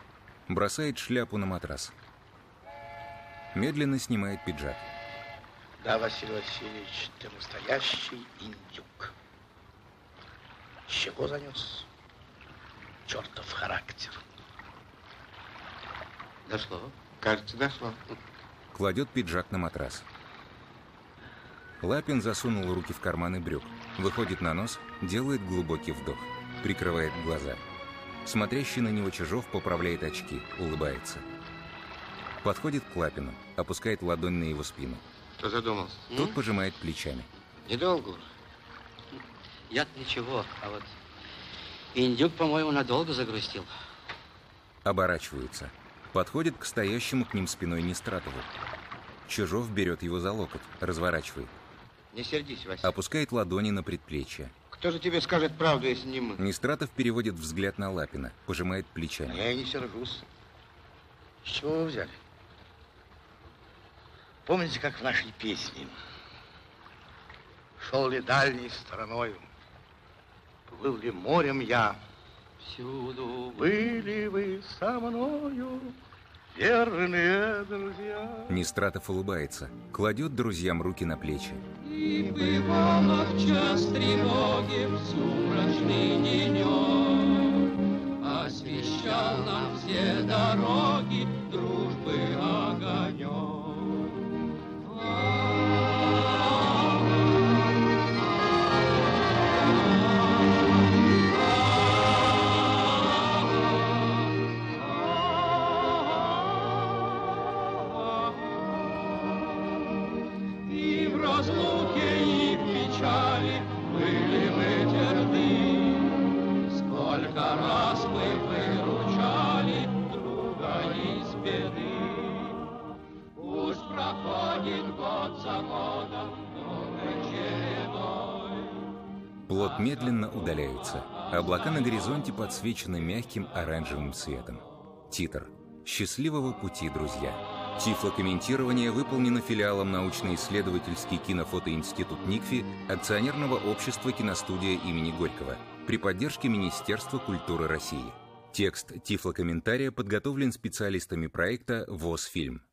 Бросает шляпу на матрас. Медленно снимает пиджак. Да, Василий Васильевич, ты настоящий индюк. С чего занес? Чертов характер. Дошло? Кажется, дошло. Кладет пиджак на матрас. Лапин засунул руки в карманы брюк, выходит на нос, делает глубокий вдох, прикрывает глаза. Смотрящий на него Чижов поправляет очки, улыбается. Подходит к Лапину, опускает ладонь на его спину. Что задумался? Тот пожимает плечами. Недолго. Я-то ничего, а вот индюк, по-моему, надолго загрустил. Оборачиваются. Подходит к стоящему к ним спиной Нестратову. Чижов берет его за локоть, разворачивает. Не сердись, Вася. Опускает ладони на предплечье. Кто же тебе скажет правду, если не мы? Нестратов переводит взгляд на Лапина, пожимает плечами. Я и не сержусь. С чего вы взяли? Помните, как в нашей песне? Шел ли дальней стороною, плыл ли морем я, всюду были вы со мною, верные друзья. Нестратов улыбается, кладет друзьям руки на плечи. И бывало в час тревоги, в сумрачный денек, освещал нам все дороги дружбы огонек. И в разлуке, и в печали были мы терпи. Сколько раз мы выручали друга из беды. Пусть проходит год за годом, новой чередой. Плот медленно удаляется. Облака на горизонте подсвечены мягким оранжевым светом. Титр. Счастливого пути, друзья. Тифлокомментирование выполнено филиалом научно-исследовательский кинофотоинститут НИКФИ акционерного общества «Киностудия» имени Горького при поддержке Министерства культуры России. Текст тифлокомментария подготовлен специалистами проекта ВОС-фильм.